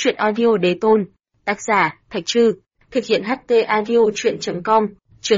Chuyện audio đế tôn. Tác giả, Thạch Trư. Thực hiện HT audio chuyện.com. Chương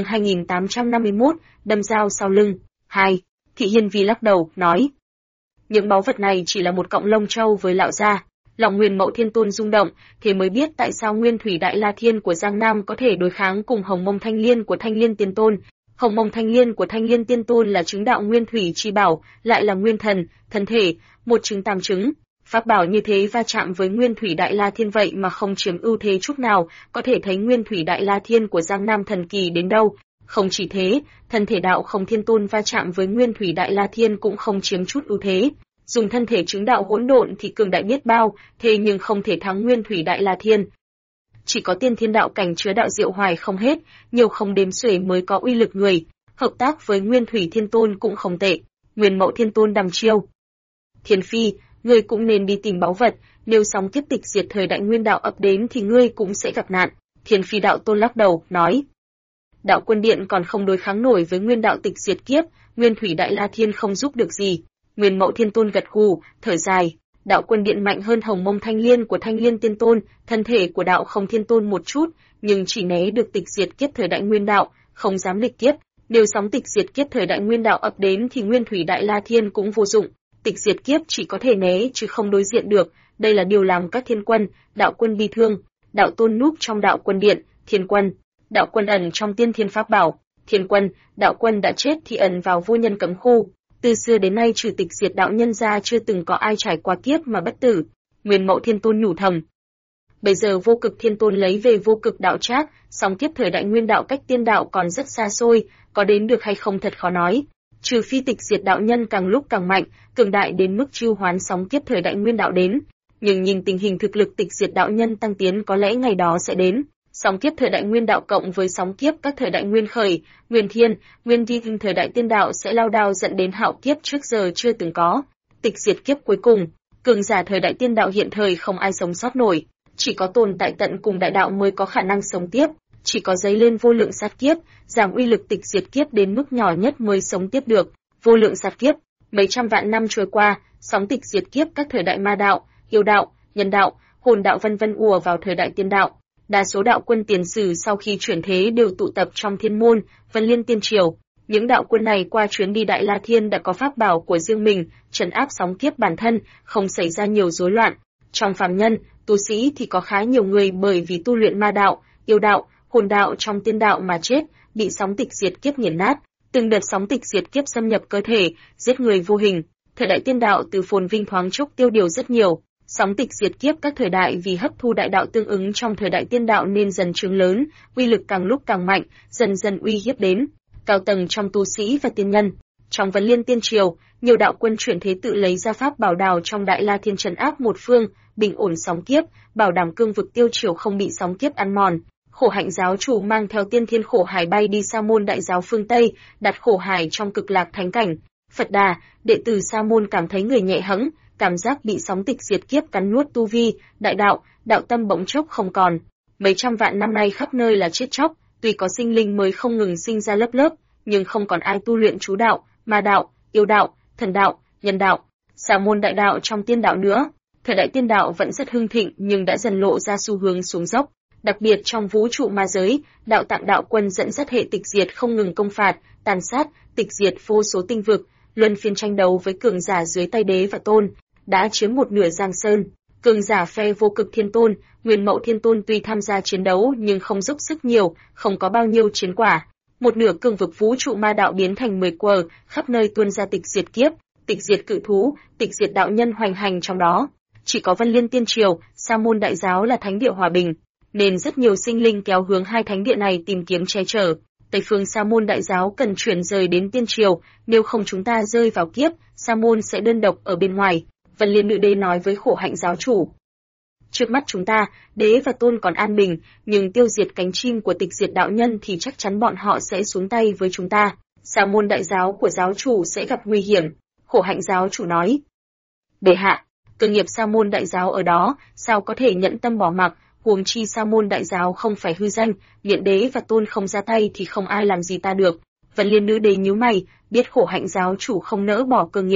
2851, đâm dao sau lưng. 2. Thị Hiên Vi lắc đầu, nói. Những báu vật này chỉ là một cọng lông châu với lão gia. Lòng Nguyên Mậu Thiên Tôn rung động, thế mới biết tại sao Nguyên Thủy Đại La Thiên của Giang Nam có thể đối kháng cùng Hồng Mông Thanh Liên của Thanh Liên Tiên Tôn. Hồng Mông Thanh Liên của Thanh Liên Tiên Tôn là chứng đạo Nguyên Thủy chi bảo, lại là nguyên thần, thân thể, một chứng tam chứng. Pháp bảo như thế va chạm với Nguyên Thủy Đại La Thiên vậy mà không chiếm ưu thế chút nào, có thể thấy Nguyên Thủy Đại La Thiên của Giang Nam thần kỳ đến đâu. Không chỉ thế, thân thể đạo Không Thiên Tôn va chạm với Nguyên Thủy Đại La Thiên cũng không chiếm chút ưu thế. Dùng thân thể chứng đạo hỗn độn thì cường đại biết bao, thế nhưng không thể thắng Nguyên Thủy Đại La Thiên. Chỉ có tiên thiên đạo cảnh chứa đạo diệu hoài không hết, nhiều không đếm xuể mới có uy lực người. Hợp tác với Nguyên Thủy Thiên Tôn cũng không tệ. Nguyên Mậu Thiên Tôn đăm chiêu. Thiên Phi, ngươi cũng nên đi tìm báu vật, nếu sóng kiếp tịch diệt thời đại nguyên đạo ập đến thì ngươi cũng sẽ gặp nạn. Thiên Phi đạo tôn lắc đầu, nói. Đạo quân điện còn không đối kháng nổi với nguyên đạo tịch diệt kiếp, Nguyên Thủy Đại La Thiên không giúp được gì. Nguyên Mậu Thiên Tôn gật gù, thở dài. Đạo quân điện mạnh hơn Hồng Mông Thanh Liên của Thanh Liên Tiên Tôn, thân thể của đạo Không Thiên Tôn một chút, nhưng chỉ né được tịch diệt kiếp thời đại nguyên đạo, không dám lịch kiếp. Nếu sóng tịch diệt kiếp thời đại nguyên đạo ập đến thì Nguyên Thủy Đại La Thiên cũng vô dụng. Tịch diệt kiếp chỉ có thể né chứ không đối diện được, đây là điều làm các thiên quân, đạo quân bi thương. Đạo tôn núp trong đạo quân điện, thiên quân, đạo quân ẩn trong tiên thiên pháp bảo, thiên quân, đạo quân đã chết thì ẩn vào vô nhân cấm khu. Từ xưa đến nay trừ tịch diệt đạo nhân ra chưa từng có ai trải qua kiếp mà bất tử. Nguyên Mậu Thiên Tôn nhủ thầm. Bây giờ Vô Cực Thiên Tôn lấy về Vô Cực đạo trác, song kiếp thời đại nguyên đạo cách tiên đạo còn rất xa xôi, có đến được hay không thật khó nói. Trừ phi tịch diệt đạo nhân càng lúc càng mạnh, cường đại đến mức chiêu hoán sóng kiếp thời đại nguyên đạo đến. Nhưng nhìn tình hình thực lực tịch diệt đạo nhân tăng tiến có lẽ ngày đó sẽ đến. Sóng kiếp thời đại nguyên đạo cộng với sóng kiếp các thời đại nguyên khởi, nguyên thiên, nguyên thi thời đại tiên đạo sẽ lao đao dẫn đến hạo kiếp trước giờ chưa từng có. Tịch diệt kiếp cuối cùng, cường giả thời đại tiên đạo hiện thời không ai sống sót nổi, chỉ có tồn tại tận cùng đại đạo mới có khả năng sống tiếp, chỉ có dấy lên vô lượng sát kiếp, giảm uy lực tịch diệt kiếp đến mức nhỏ nhất mới sống tiếp được. Vô lượng sát kiếp, mấy trăm vạn năm trôi qua, sóng tịch diệt kiếp các thời đại ma đạo, yêu đạo, nhân đạo, hồn đạo vân vân ùa vào thời đại tiên đạo. Đa số đạo quân tiền sử sau khi chuyển thế đều tụ tập trong Thiên Môn, Vân Liên Tiên Triều. Những đạo quân này qua chuyến đi Đại La Thiên đã có pháp bảo của riêng mình, trấn áp sóng kiếp bản thân, không xảy ra nhiều rối loạn. Trong phàm nhân, tu sĩ thì có khá nhiều người bởi vì tu luyện ma đạo, yêu đạo, hồn đạo trong tiên đạo mà chết, bị sóng tịch diệt kiếp nghiền nát. Từng đợt sóng tịch diệt kiếp xâm nhập cơ thể, giết người vô hình. Thời đại tiên đạo từ phồn vinh thoáng chốc tiêu điều rất nhiều. Sóng tịch diệt kiếp các thời đại vì hấp thu đại đạo tương ứng trong thời đại tiên đạo nên dần trướng lớn, uy lực càng lúc càng mạnh, dần dần uy hiếp đến cao tầng trong tu sĩ và tiên nhân. Trong Vân Liên Tiên Triều, nhiều đạo quân chuyển thế tự lấy ra pháp bảo đào trong Đại La Thiên trấn áp một phương, bình ổn sóng kiếp, bảo đảm cương vực tiêu triều không bị sóng kiếp ăn mòn. Khổ Hạnh giáo chủ mang theo tiên thiên khổ hải bay đi Sa môn đại giáo phương Tây, đặt khổ hải trong cực lạc thánh cảnh. Phật Đà, đệ tử Sa môn cảm thấy người nhẹ hẫng, cảm giác bị sóng tịch diệt kiếp cắn nuốt tu vi, đại đạo, đạo tâm bỗng chốc không còn. Mấy trăm vạn năm nay khắp nơi là chết chóc, tuy có sinh linh mới không ngừng sinh ra lớp lớp, nhưng không còn ai tu luyện chú đạo, ma đạo, yêu đạo, thần đạo, nhân đạo, Sa môn đại đạo trong tiên đạo nữa. Thời đại tiên đạo vẫn rất hưng thịnh nhưng đã dần lộ ra xu hướng xuống dốc. Đặc biệt trong vũ trụ ma giới, đạo tạng đạo quân dẫn dắt hệ tịch diệt không ngừng công phạt, tàn sát, tịch diệt vô số tinh vực, luân phiên tranh đấu với cường giả dưới tay đế và tôn, đã chiếm một nửa Giang Sơn. Cường giả phe Vô Cực Thiên Tôn, Nguyên Mậu Thiên Tôn tuy tham gia chiến đấu nhưng không dốc sức nhiều, không có bao nhiêu chiến quả. Một nửa cương vực vũ trụ ma đạo biến thành 10 quờ, khắp nơi tuôn ra tịch diệt kiếp, tịch diệt cự thú, tịch diệt đạo nhân hoành hành trong đó. Chỉ có Vân Liên Tiên Triều, Sa môn đại giáo là thánh địa hòa bình, nên rất nhiều sinh linh kéo hướng hai thánh địa này tìm kiếm che chở. Tây phương Sa môn đại giáo cần chuyển rời đến Tiên Triều, nếu không chúng ta rơi vào kiếp, Sa môn sẽ đơn độc ở bên ngoài. Vân Liên Nữ Đế nói với Khổ Hạnh giáo chủ. Trước mắt chúng ta, đế và tôn còn an bình, nhưng tiêu diệt cánh chim của tịch diệt đạo nhân thì chắc chắn bọn họ sẽ xuống tay với chúng ta. Sa môn đại giáo của giáo chủ sẽ gặp nguy hiểm. Khổ Hạnh giáo chủ nói. Bệ hạ, cơ nghiệp Sa môn đại giáo ở đó, sao có thể nhẫn tâm bỏ mặc, huống chi Sa môn đại giáo không phải hư danh, điện đế và tôn không ra tay thì không ai làm gì ta được. Vân Liên Nữ Đế nhíu mày, biết Khổ Hạnh giáo chủ không nỡ bỏ cơ nghiệp,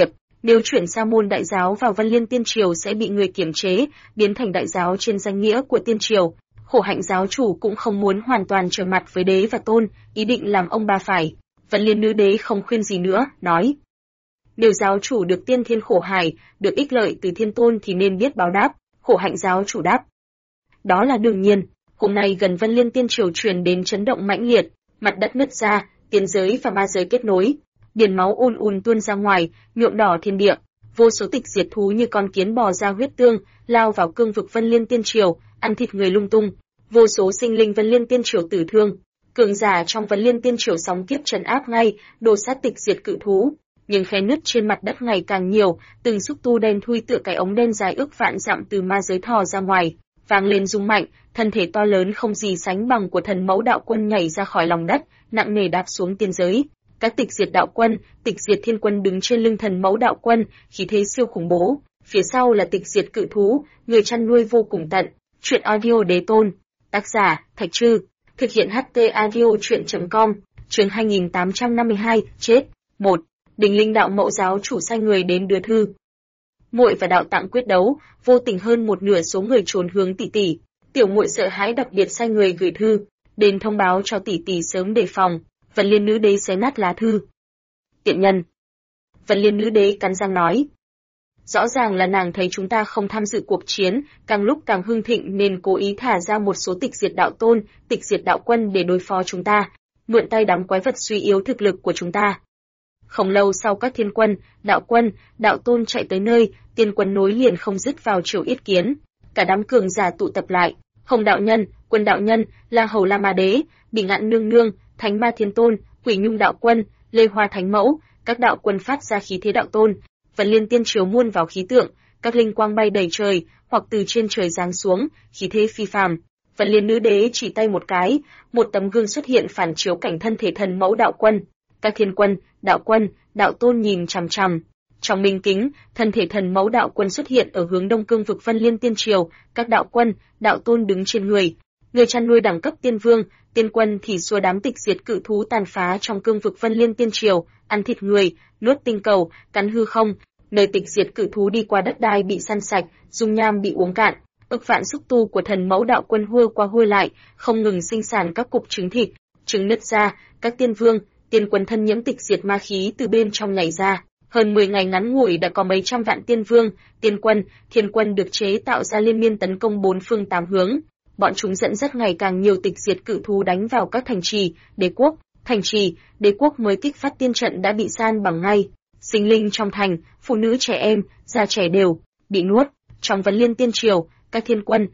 Nếu chuyển Sa môn đại giáo vào Văn Liên Tiên Triều sẽ bị người kiểm chế, biến thành đại giáo trên danh nghĩa của Tiên Triều. Khổ Hạnh giáo chủ cũng không muốn hoàn toàn trở mặt với đế và tôn, ý định làm ông bà phải. Văn Liên nữ đế không khuyên gì nữa, nói: nếu giáo chủ được tiên thiên khổ hải, được ích lợi từ thiên tôn thì nên biết báo đáp. Khổ Hạnh giáo chủ đáp: đó là đương nhiên. Hôm nay gần Văn Liên Tiên Triều truyền đến chấn động mãnh liệt, mặt đất nứt ra, tiên giới và ma giới kết nối, biển máu ùn ùn tuôn ra ngoài, nhuộm đỏ thiên địa. Vô số tịch diệt thú như con kiến bò ra huyết tương, lao vào cương vực Văn Liên Tiên Triều, ăn thịt người lung tung. Vô số sinh linh Văn Liên Tiên Triều tử thương. Cường giả trong Văn Liên Tiên Triều sóng kiếp trấn áp ngay, đồ sát tịch diệt cự thú. Nhưng khe nứt trên mặt đất ngày càng nhiều, từng xúc tu đen thui tựa cái ống đen dài ước vạn dặm từ ma giới thò ra ngoài, vang lên rung mạnh, thân thể to lớn không gì sánh bằng của Thần Mẫu Đạo Quân nhảy ra khỏi lòng đất, nặng nề đáp xuống tiên giới. Các tịch diệt đạo quân, tịch diệt thiên quân đứng trên lưng Thần Mẫu Đạo Quân, khí thế siêu khủng bố. Phía sau là tịch diệt cự thú, người chăn nuôi vô cùng tận. Truyện audio đế tôn. Tác giả: Thạch Trư. Thực hiện HT audio truyện.com. Chương 2852, chết. 1. Đình Linh đạo mẫu giáo chủ sai người đến đưa thư. Muội và đạo tạng quyết đấu, vô tình hơn một nửa số người trốn hướng tỷ tỷ. Tiểu muội sợ hãi đặc biệt sai người gửi thư, đến thông báo cho tỷ tỷ sớm đề phòng. Văn Liên nữ đế xé nát lá thư. Tiện nhân. Văn Liên nữ đế cắn răng nói. Rõ ràng là nàng thấy chúng ta không tham dự cuộc chiến, càng lúc càng hưng thịnh nên cố ý thả ra một số tịch diệt đạo tôn, tịch diệt đạo quân để đối phó chúng ta, mượn tay đám quái vật suy yếu thực lực của chúng ta. Không lâu sau các thiên quân, đạo tôn chạy tới nơi, tiên quân nối liền không dứt vào triều yết kiến. Cả đám cường giả tụ tập lại, Hồng đạo nhân, Quân đạo nhân, La Hầu La Ma đế, Bỉ Ngạn nương nương, Thánh Ma thiên tôn, Quỷ Nhung đạo quân, Lê Hoa thánh mẫu, các đạo quân phát ra khí thế đạo tôn. Văn Liên Tiên Triều muôn vào khí tượng, các linh quang bay đầy trời, hoặc từ trên trời giáng xuống, khí thế phi phàm. Văn Liên nữ đế chỉ tay một cái, một tấm gương xuất hiện phản chiếu cảnh thân thể Thần Mẫu đạo quân. Các thiên quân, đạo tôn nhìn chằm chằm. Trong minh kính, thân thể Thần Mẫu đạo quân xuất hiện ở hướng đông cương vực Văn Liên Tiên Triều, các đạo quân, đạo tôn đứng trên người. Người chăn nuôi đẳng cấp tiên vương, tiên quân thì xua đám tịch diệt cự thú tàn phá trong cương vực Văn Liên Tiên Triều, ăn thịt người, nuốt tinh cầu, cắn hư không. Nơi tịch diệt cự thú đi qua đất đai bị săn sạch, dung nham bị uống cạn. Ức vạn xúc tu của Thần Mẫu đạo quân hua qua hua lại, không ngừng sinh sản các cục trứng thịt, trứng nứt ra, các tiên vương, tiên quân thân nhiễm tịch diệt ma khí từ bên trong nhảy ra. Hơn 10 ngày ngắn ngủi đã có mấy trăm vạn tiên vương, tiên quân, thiên quân được chế tạo ra liên miên tấn công bốn phương tám hướng. Bọn chúng dẫn dắt ngày càng nhiều tịch diệt cự thú đánh vào các thành trì, đế quốc mới kích phát tiên trận đã bị san bằng ngay. Sinh linh trong thành, phụ nữ trẻ em, già trẻ đều bị nuốt. Trong Văn Liên Tiên Triều, các thiên quân,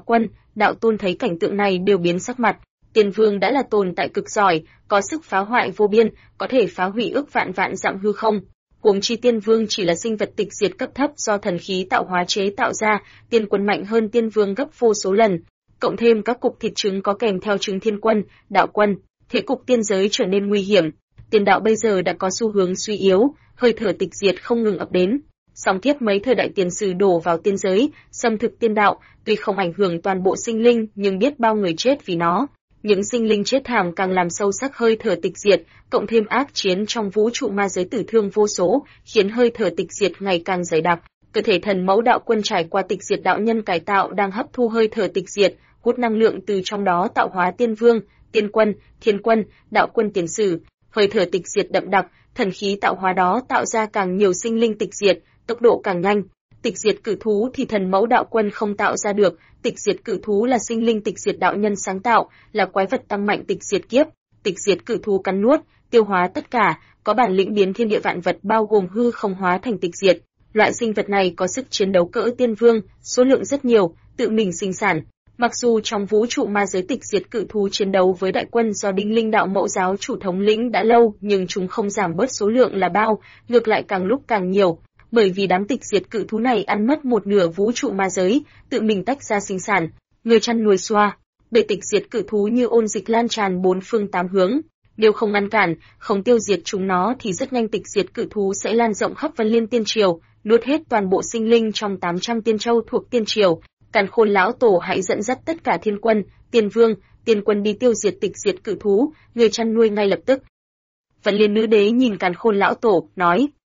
đạo tôn thấy cảnh tượng này đều biến sắc mặt. Tiên vương đã là tồn tại cực giỏi, có sức phá hoại vô biên, có thể phá hủy ước vạn vạn dặm hư không. Huống chi tiên vương chỉ là sinh vật tịch diệt cấp thấp do thần khí tạo hóa chế tạo ra, tiên quân mạnh hơn tiên vương gấp vô số lần. Cộng thêm các cục thịt trứng có kèm theo trứng thiên quân, đạo quân, thế cục tiên giới trở nên nguy hiểm. Tiên đạo bây giờ đã có xu hướng suy yếu, hơi thở tịch diệt không ngừng ập đến. Song tiếp mấy thời đại tiền sử đổ vào tiên giới, xâm thực tiên đạo, tuy không ảnh hưởng toàn bộ sinh linh nhưng biết bao người chết vì nó. Những sinh linh chết thảm càng làm sâu sắc hơi thở tịch diệt, cộng thêm ác chiến trong vũ trụ ma giới tử thương vô số, khiến hơi thở tịch diệt ngày càng dày đặc. Cơ thể Thần Mẫu đạo quân trải qua tịch diệt đạo nhân cải tạo đang hấp thu hơi thở tịch diệt, hút năng lượng từ trong đó tạo hóa tiên vương, tiên quân, thiên quân, đạo quân tiền sử. Hơi thở tịch diệt đậm đặc, thần khí tạo hóa đó tạo ra càng nhiều sinh linh tịch diệt, tốc độ càng nhanh. Tịch diệt cự thú thì Thần Mẫu đạo quân không tạo ra được, tịch diệt cự thú là sinh linh tịch diệt đạo nhân sáng tạo, là quái vật tăng mạnh tịch diệt kiếp. Tịch diệt cự thú cắn nuốt, tiêu hóa tất cả, có bản lĩnh biến thiên địa vạn vật bao gồm hư không hóa thành tịch diệt. Loại sinh vật này có sức chiến đấu cỡ tiên vương, số lượng rất nhiều, tự mình sinh sản. Mặc dù trong vũ trụ ma giới tịch diệt cự thú chiến đấu với đại quân do Đinh Linh đạo mẫu giáo chủ thống lĩnh đã lâu, nhưng chúng không giảm bớt số lượng là bao, ngược lại càng lúc càng nhiều. Bởi vì đám tịch diệt cự thú này ăn mất một nửa vũ trụ ma giới, tự mình tách ra sinh sản, người chăn nuôi xoa, bầy tịch diệt cự thú như ôn dịch lan tràn bốn phương tám hướng. Nếu không ngăn cản, không tiêu diệt chúng nó thì rất nhanh tịch diệt cự thú sẽ lan rộng khắp Văn Liên Tiên Triều, nuốt hết toàn bộ sinh linh trong 800 tiên châu thuộc Tiên Triều. Càn Khôn lão tổ hãy dẫn dắt tất cả thiên quân, tiên vương, tiên quân đi tiêu diệt tịch diệt cự thú, người chăn nuôi ngay lập tức. Văn Liên nữ đế nhìn Càn Khôn lão tổ, nói: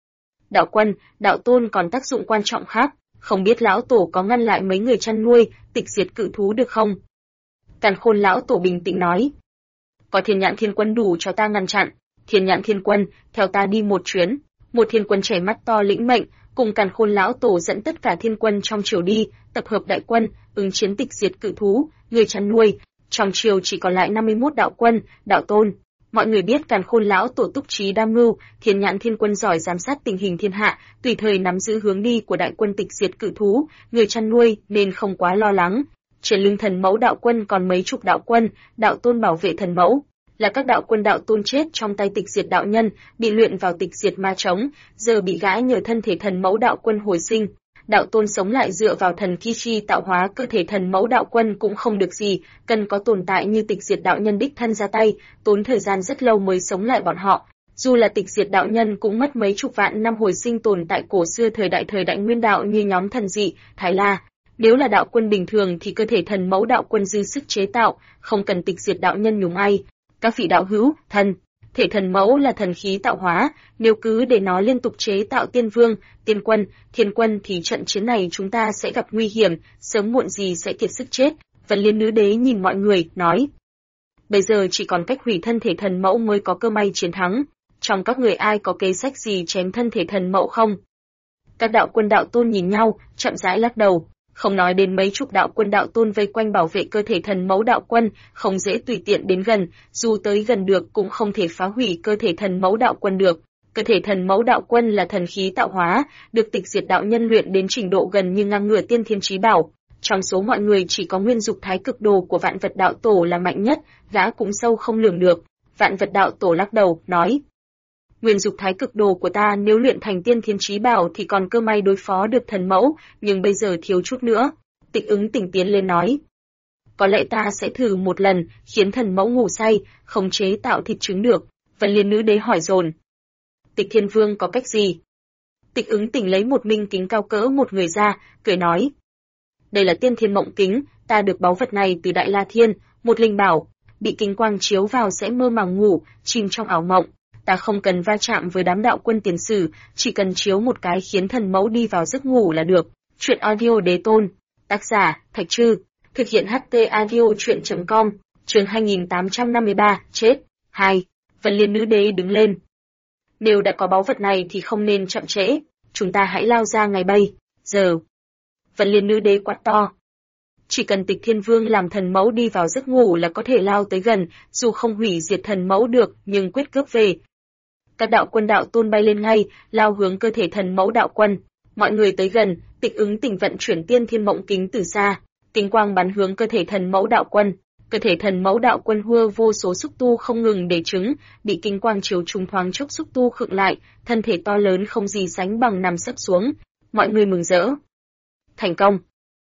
đạo quân, đạo tôn còn tác dụng quan trọng khác, không biết lão tổ có ngăn lại mấy người chăn nuôi, tịch diệt cự thú được không? Càn Khôn lão tổ bình tĩnh nói. Có Thiên Nhãn Thiên Quân đủ cho ta ngăn chặn. Thiên Nhãn Thiên Quân, theo ta đi một chuyến. Một thiên quân trẻ mắt to lĩnh mệnh, cùng Càn Khôn lão tổ dẫn tất cả thiên quân trong triều đi, tập hợp đại quân, ứng chiến tịch diệt cự thú, người chăn nuôi. Trong triều chỉ còn lại 51 đạo quân, đạo tôn. Mọi người biết Càn Khôn lão tổ túc trí đam mưu, Thiên Nhãn Thiên Quân giỏi giám sát tình hình thiên hạ, tùy thời nắm giữ hướng đi của đại quân tịch diệt cự thú, người chăn nuôi nên không quá lo lắng. Trên lưng thần mẫu đạo quân còn mấy chục đạo quân, đạo tôn bảo vệ thần mẫu, là các đạo quân đạo tôn chết trong tay tịch diệt đạo nhân, bị luyện vào tịch diệt ma trống, giờ bị gã nhờ thân thể thần mẫu đạo quân hồi sinh. Đạo tôn sống lại dựa vào thần ki chi tạo hóa cơ thể thần mẫu đạo quân cũng không được gì, cần có tồn tại như tịch diệt đạo nhân đích thân ra tay, tốn thời gian rất lâu mới sống lại bọn họ. Dù là tịch diệt đạo nhân cũng mất mấy chục vạn năm hồi sinh tồn tại cổ xưa thời đại nguyên đạo như nhóm thần dị, Thái La. Nếu là đạo quân bình thường thì cơ thể thần mẫu đạo quân dư sức chế tạo, không cần tịch diệt đạo nhân nhúng ai. Các vị đạo hữu, thể thần mẫu là thần khí tạo hóa, nếu cứ để nó liên tục chế tạo tiên vương, tiên quân, thiên quân thì trận chiến này chúng ta sẽ gặp nguy hiểm, sớm muộn gì sẽ kiệt sức chết. Vân Liên nữ đế nhìn mọi người, nói. Bây giờ chỉ còn cách hủy thân thể thần mẫu mới có cơ may chiến thắng. Trong các người ai có kế sách gì chém thân thể thần mẫu không? Các đạo quân đạo tôn nhìn nhau, chậm rãi lắc đầu. Không nói đến mấy chục đạo quân đạo tôn vây quanh bảo vệ cơ thể thần mẫu đạo quân, không dễ tùy tiện đến gần, dù tới gần được cũng không thể phá hủy cơ thể thần mẫu đạo quân được. Cơ thể thần mẫu đạo quân là thần khí tạo hóa, được tịch diệt đạo nhân luyện đến trình độ gần như ngang ngửa tiên thiên chí bảo. Trong số mọi người chỉ có Nguyên Dục Thái Cực Đồ của Vạn Vật Đạo Tổ là mạnh nhất, gã cũng sâu không lường được. Vạn Vật Đạo Tổ lắc đầu, nói. Nguyên Dục Thái Cực Đồ của ta nếu luyện thành tiên thiên chí bảo thì còn cơ may đối phó được thần mẫu, nhưng bây giờ thiếu chút nữa. Tịch Ứng Tỉnh tiến lên nói. Có lẽ ta sẽ thử một lần, khiến thần mẫu ngủ say, không chế tạo thịt trứng được. Vân Liên nữ đế hỏi dồn. Tịch Thiên Vương có cách gì? Tịch Ứng Tỉnh lấy một minh kính cao cỡ một người ra, cười nói. Đây là Tiên Thiên Mộng Kính, ta được báu vật này từ Đại La Thiên, một linh bảo, bị kính quang chiếu vào sẽ mơ màng ngủ, chìm trong ảo mộng. Ta không cần va chạm với đám đạo quân tiền sử, chỉ cần chiếu một cái khiến thần mẫu đi vào giấc ngủ là được. Truyện audio đế tôn. Tác giả, Thạch Trư. Thực hiện HT audio truyện.com. Chương 2853, chết. 2. Vân Liên nữ đế đứng lên. Nếu đã có báu vật này thì không nên chậm trễ, chúng ta hãy lao ra ngay bây giờ. Vân Liên nữ đế quát to. Chỉ cần Tịch Thiên Vương làm thần mẫu đi vào giấc ngủ là có thể lao tới gần, dù không hủy diệt thần mẫu được, nhưng quyết cướp về. Các đạo quân đạo tôn bay lên ngay, lao hướng cơ thể thần mẫu đạo quân. Mọi người tới gần, Tịch Ứng Tỉnh vận chuyển Tiên Thiên Mộng Kính từ xa, kính quang bắn hướng cơ thể thần mẫu đạo quân. Cơ thể thần mẫu đạo quân hua vô số xúc tu không ngừng để trứng, bị kính quang chiếu trúng thoáng chốc xúc tu khựng lại, thân thể to lớn không gì sánh bằng nằm sấp xuống. Mọi người mừng rỡ. Thành công.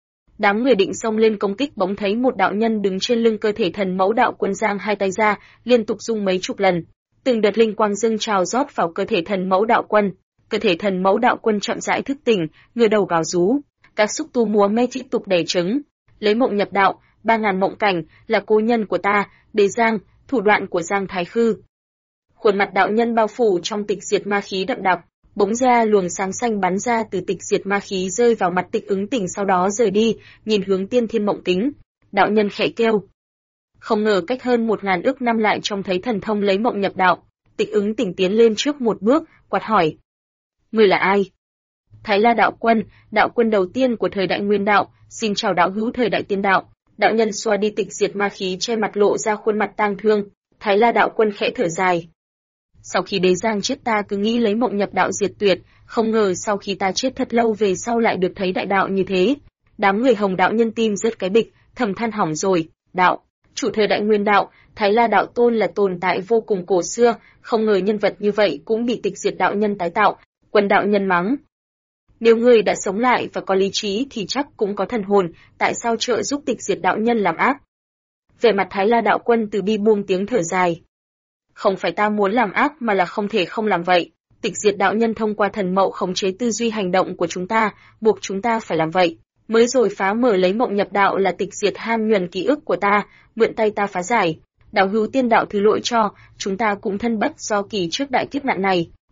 Đám người định xông lên công kích bỗng thấy một đạo nhân đứng trên lưng cơ thể thần mẫu đạo quân giang hai tay ra, liên tục rung mấy chục lần. Từng đợt linh quang dâng trào rót vào cơ thể thần mẫu đạo quân. Cơ thể thần mẫu đạo quân chậm rãi thức tỉnh, ngửa đầu gào rú. Các xúc tu múa mê tiếp tục đẻ trứng. Lấy mộng nhập đạo, 3000 mộng cảnh là cố nhân của ta, Đế Giang, thủ đoạn của Giang Thái Khư. Khuôn mặt đạo nhân bao phủ trong tịch diệt ma khí đậm đặc. Bỗng ra luồng sáng xanh bắn ra từ tịch diệt ma khí rơi vào mặt Tịch Ứng Tỉnh, sau đó rời đi, nhìn hướng Tiên Thiên Mộng Kính. Đạo nhân khẽ kêu. Không ngờ cách hơn 1000 ức năm lại trông thấy thần thông lấy mộng nhập đạo. Tịch Ứng Tỉnh tiến lên trước một bước, quát hỏi. Ngươi là ai? Thái La đạo quân đầu tiên của thời đại nguyên đạo, xin chào đạo hữu thời đại tiên đạo. Đạo nhân xoa đi tịch diệt ma khí che mặt lộ ra khuôn mặt tang thương. Thái La đạo quân khẽ thở dài. Sau khi Đế Giang chết ta cứ nghĩ lấy mộng nhập đạo diệt tuyệt, không ngờ sau khi ta chết thật lâu về sau lại được thấy đại đạo như thế. Đám người Hồng đạo nhân tim rớt cái bịch, thầm than hỏng rồi. Đạo, chủ thời đại nguyên đạo, Thái La đạo tôn là tồn tại vô cùng cổ xưa, không ngờ nhân vật như vậy cũng bị tịch diệt đạo nhân tái tạo. Quân đạo nhân mắng. Nếu ngươi đã sống lại và có lý trí thì chắc cũng có thần hồn, tại sao trợ giúp tịch diệt đạo nhân làm ác? Vẻ mặt Thái La đạo quân từ bi buông tiếng thở dài. Không phải ta muốn làm ác mà là không thể không làm vậy. Tịch diệt đạo nhân thông qua thần mậu khống chế tư duy hành động của chúng ta, buộc chúng ta phải làm vậy. Mới rồi phá mở lấy mộng nhập đạo là tịch diệt ham nhuần ký ức của ta, mượn tay ta phá giải. Đạo hữu tiên đạo thứ lỗi cho, chúng ta cũng thân bất do kỳ trước đại kiếp nạn này.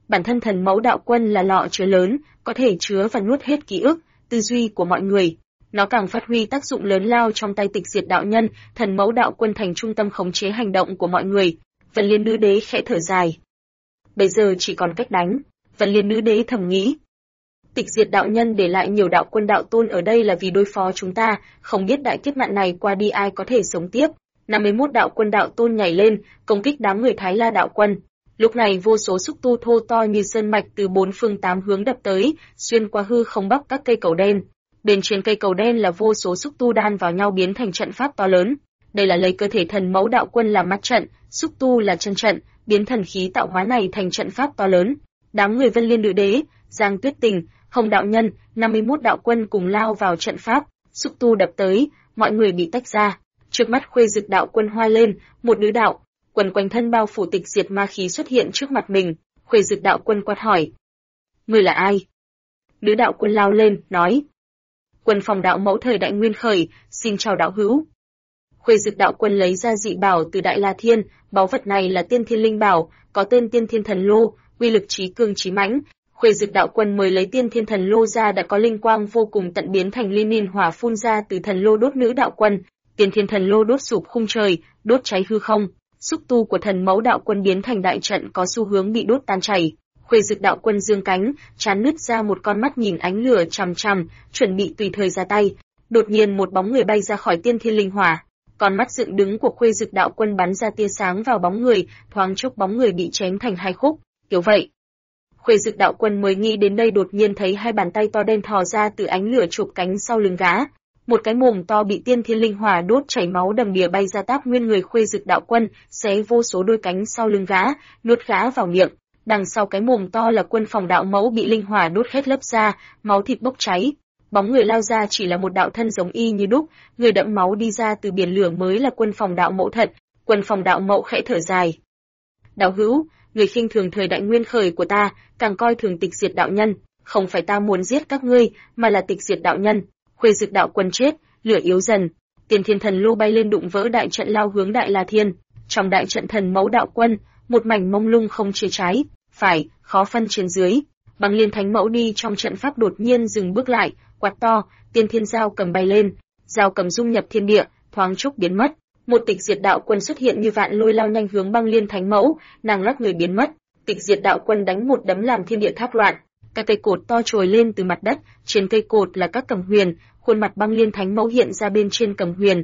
Bản thân thần mẫu đạo quân là lọ chứa lớn, có thể chứa và nuốt hết ký ức, tư duy của mọi người. Nó càng phát huy tác dụng lớn lao trong tay tịch diệt đạo nhân, thần mẫu đạo quân thành trung tâm khống chế hành động của mọi người. Vân Liên nữ đế khẽ thở dài. Bây giờ chỉ còn cách đánh. Vân Liên nữ đế thầm nghĩ. Tịch diệt đạo nhân để lại nhiều đạo quân đạo tôn ở đây là vì đối phó chúng ta, không biết đại kiếp nạn này qua đi ai có thể sống tiếp. 51 đạo quân đạo tôn nhảy lên, công kích đám người Thái La đạo quân. Lúc này vô số xúc tu thô to như sơn mạch từ 4 phương 8 hướng đập tới, xuyên qua hư không bóc các cây cầu đen. Bên trên cây cầu đen là vô số xúc tu đan vào nhau biến thành trận pháp to lớn. Đây là lấy cơ thể thần mẫu đạo quân làm mắt trận, xúc tu là chân trận, biến thần khí tạo hóa này thành trận pháp to lớn. Đám người Vân Liên nữ đế, Giang Tuyết Tình, Hồng đạo nhân, 51 đạo quân cùng lao vào trận pháp, xúc tu đập tới, mọi người bị tách ra. Trước mắt Khuê Dực đạo quân hoa lên, một nữ đạo quần quanh thân bao phủ tịch diệt ma khí xuất hiện trước mặt mình. Khuê Dực đạo quân quát hỏi: "Ngươi là ai?" Nữ đạo quân lao lên, nói: "Quân phòng đạo mẫu thời đại nguyên khởi, xin chào đạo hữu." Khuê Dực đạo quân lấy ra dị bảo từ Đại La Thiên, báu vật này là Tiên Thiên Linh Bảo, có tên Tiên Thiên Thần Lô, uy lực chí cường chí mãnh. Khuê Dực đạo quân mới lấy Tiên Thiên Thần Lô ra đã có linh quang vô cùng tận biến thành liên niên hỏa phun ra từ thần lô đốt nữ đạo quân. Tiên Thiên Thần Lô đốt sụp khung trời, đốt cháy hư không. Xúc tu của thần mẫu đạo quân biến thành đại trận có xu hướng bị đốt tan chảy. Khuê Dực đạo quân dương cánh, trán nứt ra một con mắt nhìn ánh lửa chằm chằm, chuẩn bị tùy thời ra tay. Đột nhiên một bóng người bay ra khỏi Tiên Thiên Linh Hỏa. Con mắt dựng đứng của Khuê Dực đạo quân bắn ra tia sáng vào bóng người, thoáng chốc bóng người bị chém thành hai khúc. Kiểu vậy, Khuê Dực đạo quân mới nghĩ đến đây đột nhiên thấy hai bàn tay to đen thò ra từ ánh lửa chụp cánh sau lưng gã. Một cái mồm to bị Tiên Thiên Linh Hỏa đốt chảy máu đầm đìa bay ra táp nguyên người Khuê Dực đạo quân, xé vô số đôi cánh sau lưng gã, nuốt gã vào miệng. Đằng sau cái mồm to là quân phòng đạo mẫu bị linh hỏa đốt hết lớp da, máu thịt bốc cháy. Bóng người lao ra chỉ là một đạo thân giống y như đúc, người đẫm máu đi ra từ biển lửa mới là quân phòng đạo mẫu thật. Quân phòng đạo mẫu khẽ thở dài. Đạo hữu, người khinh thường thời đại nguyên khởi của ta, càng coi thường tịch diệt đạo nhân. Không phải ta muốn giết các ngươi, mà là tịch diệt đạo nhân. Khuê Dực đạo quân chết, lửa yếu dần. Tiên Thiên Thần Lô bay lên đụng vỡ đại trận lao hướng Đại La Thiên. Trong đại trận thần mẫu đạo quân, một mảnh mông lung không chia trái, phải, khó phân trên dưới. Băng Liên Thánh Mẫu đi trong trận pháp đột nhiên dừng bước lại, quát to, Tiên Thiên Giao cầm bay lên, giao cầm dung nhập thiên địa, thoáng chốc biến mất. Một tịch diệt đạo quân xuất hiện như vạn lôi lao nhanh hướng Băng Liên Thánh Mẫu, nàng lắc người biến mất. Tịch diệt đạo quân đánh một đấm làm thiên địa tháp loạn. Các cây cột to trồi lên từ mặt đất, trên cây cột là các cầm huyền, khuôn mặt Băng Liên Thánh Mẫu hiện ra bên trên cầm huyền.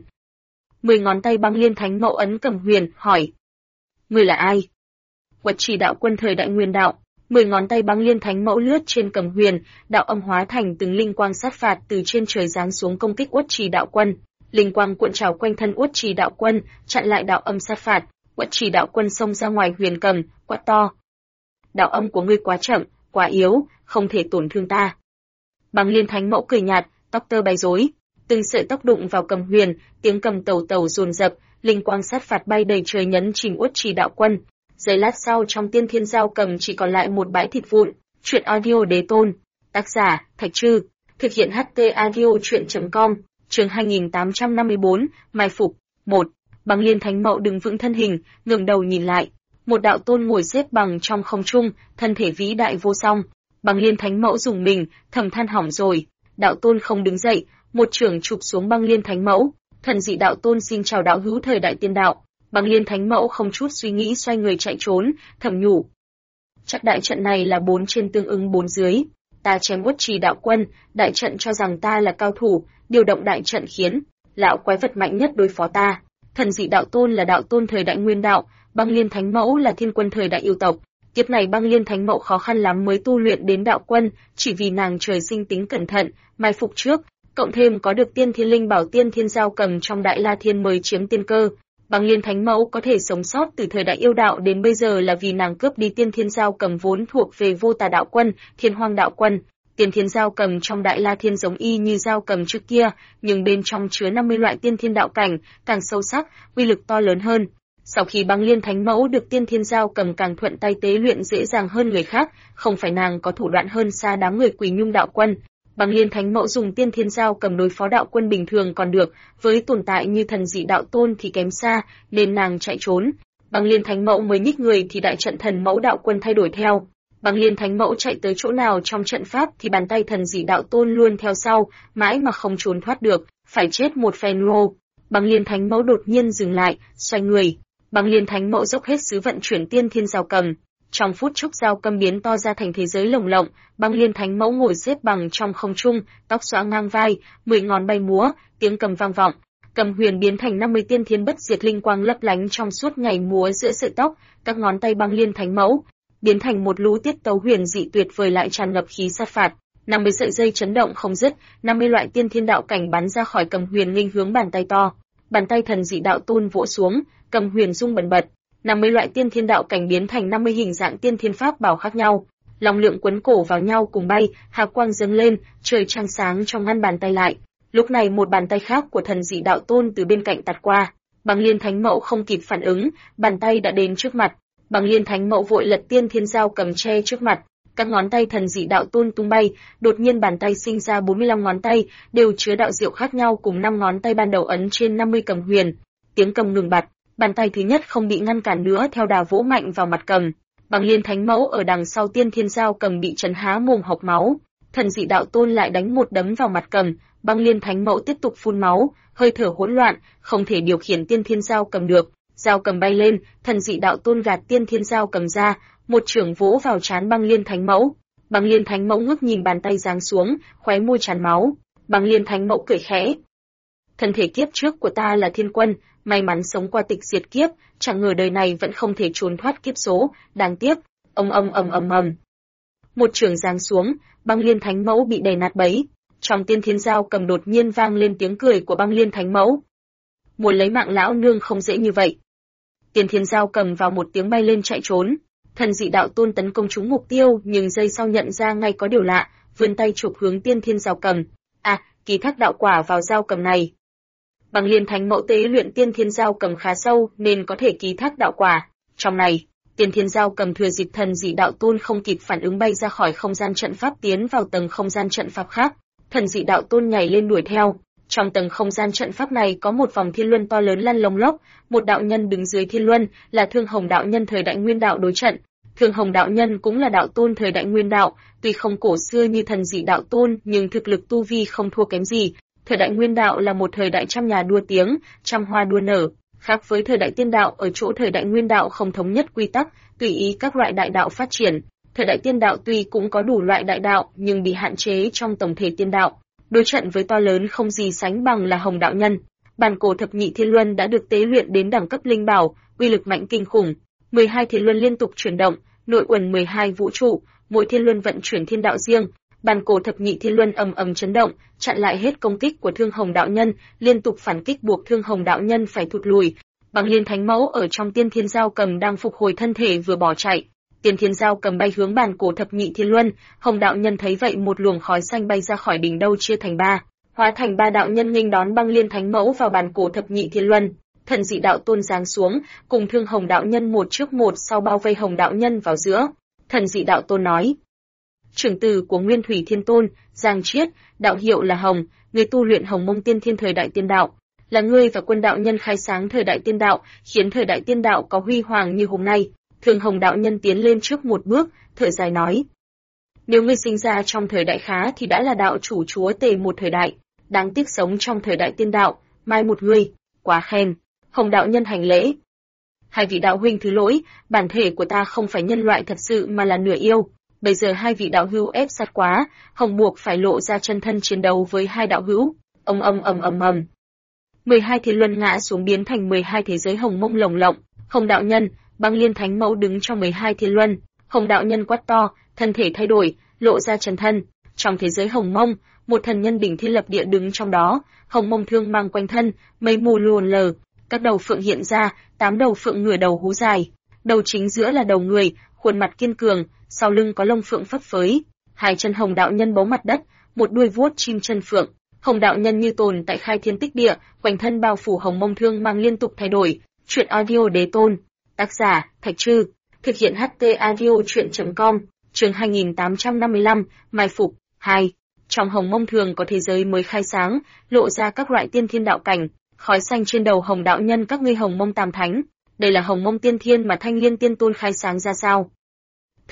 10 ngón tay Băng Liên Thánh Mẫu ấn cầm huyền, hỏi: "Ngươi là ai?" Uất Trì đạo quân thời đại nguyên đạo. 10 ngón tay Băng Liên Thánh Mẫu lướt trên cầm huyền, đạo âm hóa thành từng linh quang sát phạt từ trên trời giáng xuống công kích Uất Trì đạo quân. Linh quang cuộn trào quanh thân Uất Trì đạo quân, chặn lại đạo âm sát phạt. Uất Trì đạo quân xông ra ngoài huyền cầm, quát to: "Đạo âm của ngươi quá chậm, quá yếu, không thể tổn thương ta." Băng Liên Thánh Mẫu cười nhạt, tóc tơ bay rối, từng sợi tóc đụng vào cầm huyền, tiếng cầm tầu tầu dồn dập, linh quang sát phạt bay đầy trời nhấn chìm Uất Trì đạo quân. Giây lát sau trong Tiên Thiên Giao cầm chỉ còn lại một bãi thịt vụn. Truyện audio Đế Tôn, tác giả Thạch Trư, thực hiện HT audio truyện.com, chương 2854, mai phục. 1. Băng Liên Thánh Mẫu đứng vững thân hình, ngẩng đầu nhìn lại, một đạo tôn ngồi xếp bằng trong không trung, thân thể vĩ đại vô song. Băng Liên Thánh Mẫu dùng mình, thầm than hỏng rồi. Đạo tôn không đứng dậy, một chưởng chụp xuống Băng Liên Thánh Mẫu. Thần dị đạo tôn xin chào đạo hữu thời đại tiên đạo. Băng Liên Thánh Mẫu không chút suy nghĩ xoay người chạy trốn, thầm nhủ: chắc đại trận này là 4 trên tương ứng 4 dưới. Ta chém Uất Trì đạo quân, đại trận cho rằng ta là cao thủ, điều động đại trận khiến lão quái vật mạnh nhất đối phó ta. Thần dị đạo tôn là đạo tôn thời đại nguyên đạo, Băng Liên Thánh Mẫu là thiên quân thời đại yêu tộc. Kiếp này Băng Liên Thánh Mẫu khó khăn lắm mới tu luyện đến đạo quân, chỉ vì nàng trời sinh tính cẩn thận, mai phục trước, cộng thêm có được Tiên Thiên Linh Bảo Tiên Thiên Giao cầm trong Đại La Thiên mới chiếm tiên cơ. Băng Liên Thánh Mẫu có thể sống sót từ thời đại yêu đạo đến bây giờ là vì nàng cướp đi Tiên Thiên Giao cầm vốn thuộc về Vô Tà đạo quân, Thiên Hoang đạo quân. Tiên Thiên Giao cầm trong Đại La Thiên giống y như giao cầm trước kia, nhưng bên trong chứa 50 loại tiên thiên đạo cảnh, càng sâu sắc, uy lực to lớn hơn. Sau khi Băng Liên Thánh Mẫu được Tiên Thiên Giao cầm càng thuận tay tế luyện dễ dàng hơn người khác, không phải nàng có thủ đoạn hơn xa đám người Quỷ Nhung đạo quân. Băng Liên Thánh Mẫu dùng Tiên Thiên Giao cầm đối phó đạo quân bình thường còn được, với tồn tại như thần dị đạo tôn thì kém xa, nên nàng chạy trốn. Băng Liên Thánh Mẫu mới nhích người thì đại trận thần mẫu đạo quân thay đổi theo. Băng Liên Thánh Mẫu chạy tới chỗ nào trong trận pháp thì bàn tay thần dị đạo tôn luôn theo sau, mãi mà không trốn thoát được, phải chết một phen ngô. Băng Liên Thánh Mẫu đột nhiên dừng lại, xoay người. Băng Liên Thánh Mẫu dốc hết sứ vận chuyển tiên thiên giao cầm. Trong phút chốc giao cầm biến to ra thành thế giới lồng lộng, Băng Liên Thánh Mẫu ngồi xếp bằng trong không trung, tóc xõa ngang vai, 10 ngón bay múa, tiếng cầm vang vọng. Cầm huyền biến thành 50 tiên thiên bất diệt linh quang lấp lánh trong suốt ngày múa giữa sợi tóc, các ngón tay Băng Liên Thánh Mẫu biến thành một lũ tiết tấu huyền dị tuyệt vời lại tràn ngập khí sát phạt. 50 sợi dây chấn động không dứt, 50 loại tiên thiên đạo cảnh bắn ra khỏi cầm huyền nghênh hướng bàn tay to. Bàn tay thần dị đạo tôn vỗ xuống, cầm huyền rung bần bật. 50 loại tiên thiên đạo cảnh biến thành 50 hình dạng tiên thiên pháp bảo khác nhau. Long lượng quấn cổ vào nhau cùng bay, hào quang dâng lên, trời trăng sáng trong ngăn bàn tay lại. Lúc này một bàn tay khác của thần dị đạo tôn từ bên cạnh tạt qua. Băng Liên Thánh Mẫu không kịp phản ứng, bàn tay đã đến trước mặt. Băng Liên Thánh Mẫu vội lật tiên thiên giao cầm che trước mặt. Các ngón tay thần dị đạo tôn tung bay, đột nhiên bàn tay sinh ra 45 ngón tay, đều chứa đạo diệu khác nhau cùng 5 ngón tay ban đầu ấn trên 50 cầm huyền. Tiếng cầm ngừng bặt, bàn tay thứ nhất không bị ngăn cản nữa theo đà vỗ mạnh vào mặt cầm. Băng Liên Thánh Mẫu ở đằng sau tiên thiên giao cầm bị chấn há mồm hộc máu. Thần dị đạo tôn lại đánh một đấm vào mặt cầm, Băng Liên Thánh Mẫu tiếp tục phun máu, hơi thở hỗn loạn, không thể điều khiển tiên thiên giao cầm được. Giao cầm bay lên, thần dị đạo tôn gạt tiên thiên giao cầm ra, một chưởng vỗ vào trán Băng Liên Thánh Mẫu. Băng Liên Thánh Mẫu ngước nhìn bàn tay giáng xuống, khóe môi tràn máu. Băng Liên Thánh Mẫu cười khẽ. Thân thể kiếp trước của ta là thiên quân, may mắn sống qua tịch diệt kiếp, chẳng ngờ đời này vẫn không thể trốn thoát kiếp số, đáng tiếc. Ầm. Một chưởng giáng xuống, Băng Liên Thánh Mẫu bị đè nát bấy. Trong tiên thiên giao cầm đột nhiên vang lên tiếng cười của Băng Liên Thánh Mẫu. Muốn lấy mạng lão nương không dễ như vậy. Tiên thiên giao cầm vào một tiếng bay lên chạy trốn. Thần dị đạo tôn tấn công trúng mục tiêu, nhưng giây sau nhận ra ngay có điều lạ, vươn tay chụp hướng tiên thiên giao cầm. Ký thác đạo quả vào giao cầm này. Băng Liên Thánh Mẫu tế luyện tiên thiên giao cầm khá sâu nên có thể ký thác đạo quả. Trong này, tiên thiên giao cầm thừa dịp thần dị đạo tôn không kịp phản ứng bay ra khỏi không gian trận pháp tiến vào tầng không gian trận pháp khác. Thần dị đạo tôn nhảy lên đuổi theo. Trong tầng không gian trận pháp này có một vòng thiên luân to lớn lăn lông lốc, một đạo nhân đứng dưới thiên luân, là Thương Hồng đạo nhân thời Đại Nguyên đạo đối trận. Thương Hồng đạo nhân cũng là đạo tôn thời Đại Nguyên đạo, tuy không cổ xưa như thần dị đạo tôn, nhưng thực lực tu vi không thua kém gì. Thời Đại Nguyên đạo là một thời đại trăm nhà đua tiếng, trăm hoa đua nở, khác với thời Đại Tiên đạo ở chỗ thời Đại Nguyên đạo không thống nhất quy tắc, tùy ý các loại đại đạo phát triển. Thời Đại Tiên đạo tuy cũng có đủ loại đại đạo, nhưng bị hạn chế trong tổng thể tiên đạo. Đối trận với to lớn không gì sánh bằng là Hồng đạo nhân. Bản cổ thập nhị thiên luân đã được tế luyện đến đẳng cấp linh bảo, uy lực mạnh kinh khủng. 12 thiên luân liên tục chuyển động, nội uẩn 12 vũ trụ, mỗi thiên luân vận chuyển thiên đạo riêng. Bản cổ thập nhị thiên luân ầm ầm chấn động, chặn lại hết công kích của Thương Hồng đạo nhân, liên tục phản kích buộc Thương Hồng đạo nhân phải thụt lùi. Băng Liên Thánh Mẫu ở trong tiên thiên giao cầm đang phục hồi thân thể vừa bỏ chạy. Tiên thiên giao cầm bay hướng bản cổ thập nhị thiên luân, Hồng đạo nhân thấy vậy một luồng khói xanh bay ra khỏi đỉnh đầu chia thành ba, hóa thành ba đạo nhân nghênh đón Băng Liên Thánh Mẫu vào bản cổ thập nhị thiên luân. Thần dị đạo tôn giáng xuống, cùng Thương Hồng đạo nhân một trước một sau bao vây Hồng đạo nhân vào giữa. Thần dị đạo tôn nói: trưởng tử của Nguyên Thủy Thiên Tôn, Giang Chiết, đạo hiệu là Hồng, người tu luyện Hồng Mông Tiên Thiên thời Đại Tiên đạo, là ngươi và Quân đạo nhân khai sáng thời Đại Tiên đạo, khiến thời Đại Tiên đạo có huy hoàng như hôm nay. Thương Hồng đạo nhân tiến lên trước một bước, thở dài nói: nếu ngươi sinh ra trong thời đại khá thì đã là đạo chủ chúa tể một thời đại, đáng tiếc sống trong thời Đại Tiên đạo, mai một ngươi, quá khen. Hồng đạo nhân hành lễ: hai vị đạo huynh thứ lỗi, bản thể của ta không phải nhân loại thật sự mà là nửa yêu. Bây giờ hai vị đạo hữu ép sát quá, Hồng buộc phải lộ ra chân thân chiến đấu với hai đạo hữu. Ầm. 12 thiên luân ngã xuống biến thành 12 thế giới hồng mông lồng lộng. Hồng đạo nhân, Băng Liên Thánh Mẫu đứng trong 12 thiên luân. Hồng đạo nhân quát to, thân thể thay đổi, lộ ra chân thân. Trong thế giới hồng mông, một thần nhân đỉnh thiên lập địa đứng trong đó, hồng mông thương mang quanh thân, mây mù luồn lờ, các đầu phượng hiện ra, 8 đầu phượng ngửa đầu hú dài. Đầu chính giữa là đầu người, khuôn mặt kiên cường, sau lưng có lông phượng phấp phới. Hai chân Hồng đạo nhân bấu mặt đất, một đuôi vuốt chim chân phượng. Hồng đạo nhân như tồn tại khai thiên tích địa, quanh thân bao phủ hồng mông thương mang liên tục thay đổi. Truyện audio đế tôn. Tác giả: Thạch Trư. Thực hiện HT audio truyện.com. Chương 2855, Mai phục 2. Trong hồng mông thường có thế giới mới khai sáng, lộ ra các loại tiên thiên đạo cảnh. Khói xanh trên đầu Hồng đạo nhân các ngươi hồng mông tam thánh. Đây là hồng mông tiên thiên mà Thanh Liên Tiên Tôn khai sáng ra sao?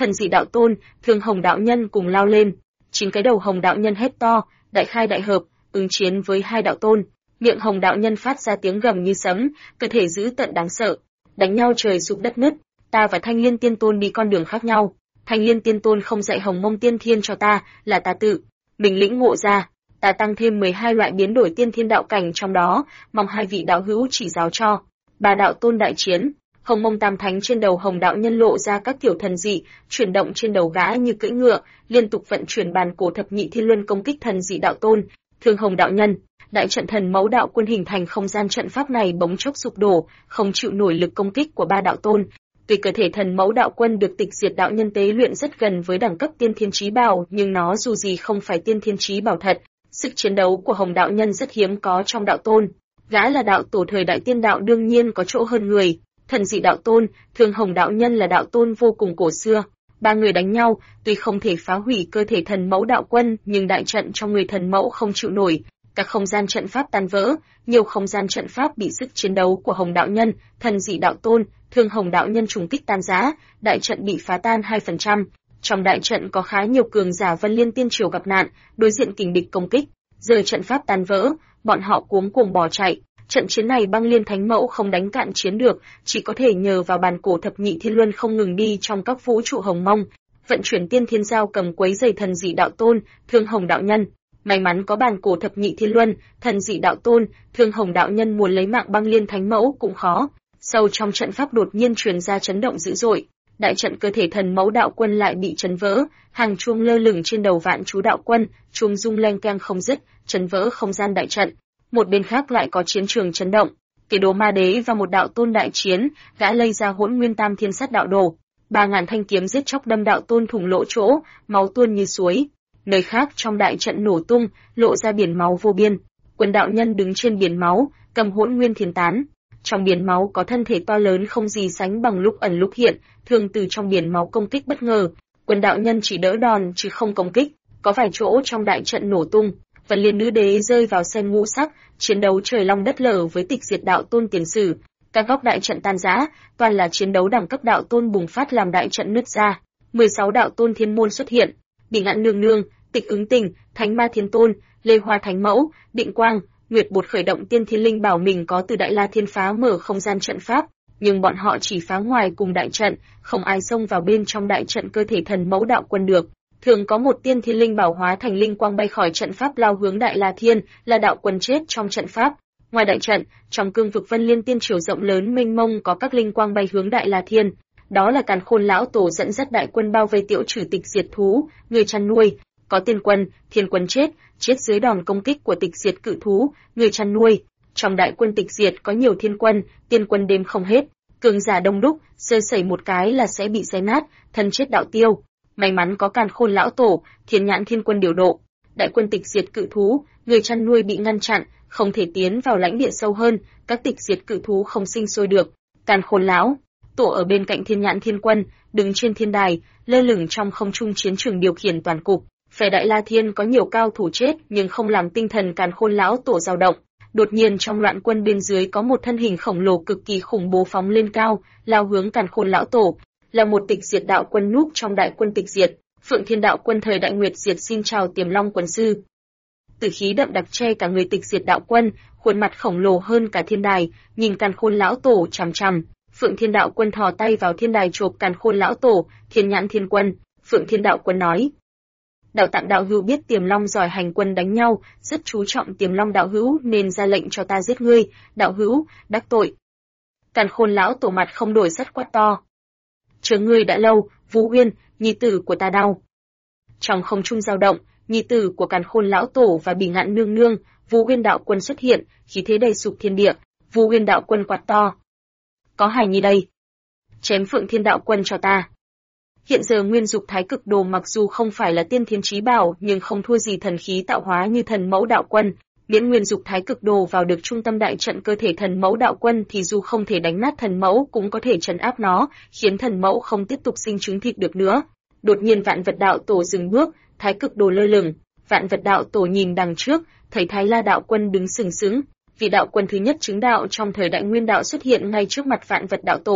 Thần dị đạo tôn, Thương Hồng đạo nhân cùng lao lên. 9 cái đầu hồng đạo nhân hét to, đại khai đại hợp, ứng chiến với hai đạo tôn. Miệng hồng đạo nhân phát ra tiếng gầm như sấm, cơ thể dữ tợn đáng sợ, đánh nhau trời sụp đất nứt. Ta và Thanh Liên Tiên Tôn đi con đường khác nhau. Thanh Liên Tiên Tôn không dạy Hồng Mông Tiên Thiên cho ta, là ta tự mình lĩnh ngộ ra. Ta tăng thêm 12 loại biến đổi tiên thiên đạo cảnh trong đó, mong hai vị đạo hữu chỉ giáo cho. Ba đạo tôn đại chiến, Hồng Mông Tam Thánh trên đầu hồng đạo nhân lộ ra các tiểu thần dị, chuyển động trên đầu gã như cưỡi ngựa, liên tục vận chuyển bàn cổ thập nhị thiên luân công kích thần dị đạo tôn, Thương Hồng đạo nhân. Đại trận thần mẫu đạo quân hình thành không gian trận pháp này bỗng chốc sụp đổ, không chịu nổi lực công kích của ba đạo tôn. Tuy cơ thể thần mẫu đạo quân được tịch diệt đạo nhân tế luyện rất gần với đẳng cấp tiên thiên chí bảo, nhưng nó dù gì không phải tiên thiên chí bảo thật. Sức chiến đấu của hồng đạo nhân rất hiếm có trong đạo tôn. Gã là đạo tổ thời đại tiên đạo đương nhiên có chỗ hơn người. Thần dị đạo tôn, Thương Hồng đạo nhân là đạo tôn vô cùng cổ xưa. Ba người đánh nhau, tuy không thể phá hủy cơ thể thần mẫu đạo quân, nhưng đại trận trong người thần mẫu không chịu nổi. Các không gian trận pháp tan vỡ, nhiều không gian trận pháp bị sức chiến đấu của hồng đạo nhân, thần dị đạo tôn, Thương Hồng đạo nhân trùng kích tan rã, đại trận bị phá tan 2%. Trong đại trận có khá nhiều cường giả Vân Liên Tiên Triều gặp nạn, đối diện kình địch công kích. Giờ trận pháp tan vỡ, bọn họ cuống cuồng bỏ chạy. Trận chiến này Băng Liên Thánh Mẫu không đánh cạn chiến được, chỉ có thể nhờ vào bàn cổ thập nhị thiên luân không ngừng đi trong các vũ trụ hồng mông, vận chuyển tiên thiên giao cầm quấy rầy thần dị đạo tôn, Thương Hồng đạo nhân. May mắn có bàn cổ thập nhị thiên luân, thần dị đạo tôn, Thương Hồng đạo nhân muốn lấy mạng Băng Liên Thánh Mẫu cũng khó. Sâu trong trận pháp đột nhiên truyền ra chấn động dữ dội, đại trận cơ thể thần mẫu đạo quân lại bị chấn vỡ, hàng chuông lơ lửng trên đầu vạn chú đạo quân, chuông rung leng keng không dứt, chấn vỡ không gian đại trận. Một bên khác lại có chiến trường chấn động, Kẻ Đồ Ma Đế và một đạo tôn đại chiến, gã lây ra Hỗn Nguyên Tam Thiên Sát đạo đồ, 3000 thanh kiếm giết chóc đâm đạo tôn thủng lỗ chỗ, máu tuôn như suối. Nơi khác trong đại trận nổ tung, lộ ra biển máu vô biên. Quân đạo nhân đứng trên biển máu, cầm Hỗn Nguyên Thiên Tán. Trong biển máu có thân thể to lớn không gì sánh bằng lúc ẩn lúc hiện, thường từ trong biển máu công kích bất ngờ. Quân đạo nhân chỉ đỡ đòn chứ không công kích, có vài chỗ trong đại trận nổ tung. Vân Liên Nữ Đế rơi vào xem ngũ sắc, chiến đấu trời long đất lở với tịch diệt đạo tôn tiền sử. Các góc đại trận tan rã, toàn là chiến đấu đẳng cấp đạo tôn bùng phát làm đại trận nứt ra. 16 đạo tôn thiên môn xuất hiện, Bị Ngạn Nương Nương, Tịch Ứng Tình, Thánh Ma Thiên Tôn, Lê Hoa Thánh Mẫu, Định Quang, Nguyệt Bột khởi động tiên thiên linh bảo mình có từ Đại La Thiên phá mở không gian trận pháp, nhưng bọn họ chỉ phá ngoài cùng đại trận, không ai xông vào bên trong đại trận cơ thể thần mẫu đạo quân được. Thường có một tiên thiên linh bảo hóa thành linh quang bay khỏi trận pháp lao hướng Đại La Thiên, là đạo quân chết trong trận pháp. Ngoài đại trận, trong cương vực Vân Liên Tiên Triều rộng lớn mênh mông có các linh quang bay hướng Đại La Thiên. Đó là Càn Khôn lão tổ dẫn dắt đại quân bao vây Tiễu Trừ tịch diệt thú, người chăn nuôi. Có tiên quân, thiên quân chết dưới đòn công kích của tịch diệt cự thú, người chăn nuôi. Trong đại quân tịch diệt có nhiều thiên quân, tiên quân đếm không hết, cường giả đông đúc, sơ sẩy một cái là sẽ bị xé nát, thân chết đạo tiêu. May mắn có Càn Khôn lão tổ, Thiên Nhãn thiên quân điều độ. Đại quân tịch diệt cự thú, người chăn nuôi bị ngăn chặn, không thể tiến vào lãnh địa sâu hơn, các tịch diệt cự thú không sinh sôi được. Càn Khôn lão tổ ở bên cạnh Thiên Nhãn thiên quân, đứng trên thiên đài, lơ lửng trong không trung chiến trường điều khiển toàn cục. Phe Đại La Thiên có nhiều cao thủ chết nhưng không làm tinh thần Càn Khôn lão tổ dao động. Đột nhiên trong loạn quân bên dưới có một thân hình khổng lồ cực kỳ khủng bố phóng lên cao, lao hướng Càn Khôn lão tổ, là một tịch diệt đạo quân núp trong đại quân tịch diệt. Phượng Thiên đạo quân thời Đại Nguyệt Diệt xin chào Tiềm Long quần sư. Tử khí đậm đặc che cả người tịch diệt đạo quân, khuôn mặt khổng lồ hơn cả thiên đài, nhìn Càn Khôn lão tổ chằm chằm. Phượng Thiên đạo quân thò tay vào thiên đài chộp Càn Khôn lão tổ, Thiên Nhãn thiên quân. Phượng Thiên đạo quân nói: Đạo Tạng đạo hữu biết Tiềm Long giỏi hành quân đánh nhau, rất chú trọng Tiềm Long đạo hữu nên ra lệnh cho ta giết ngươi, đạo hữu, đắc tội. Càn Khôn lão tổ mặt không đổi sắc quát to: Chờ ngươi đã lâu, Vũ Uyên, nhi tử của ta đau. Trong không trung dao động, nhi tử của Càn Khôn lão tổ và Bỉ Ngạn nương nương, Vũ Uyên đạo quân xuất hiện, khí thế đầy sụp thiên địa. Vũ Uyên đạo quân quát to: Có hài nhi đây, chém Phượng Thiên đạo quân cho ta. Hiện giờ Nguyên Dục Thái Cực Đồ mặc dù không phải là tiên thiên chí bảo, nhưng không thua gì thần khí tạo hóa như thần mẫu đạo quân. Miễn Nguyên Dục Thái Cực Đồ vào được trung tâm đại trận cơ thể thần mẫu đạo quân thì dù không thể đánh nát thần mẫu cũng có thể trấn áp nó, khiến thần mẫu không tiếp tục sinh trứng thịt được nữa. Đột nhiên Vạn Vật đạo tổ dừng bước, Thái Cực Đồ lơ lửng. Vạn Vật đạo tổ nhìn đằng trước, thấy Thái La đạo quân đứng sừng sững. Vị đạo quân thứ nhất chứng đạo trong thời Đại Nguyên đạo xuất hiện ngay trước mặt Vạn Vật đạo tổ.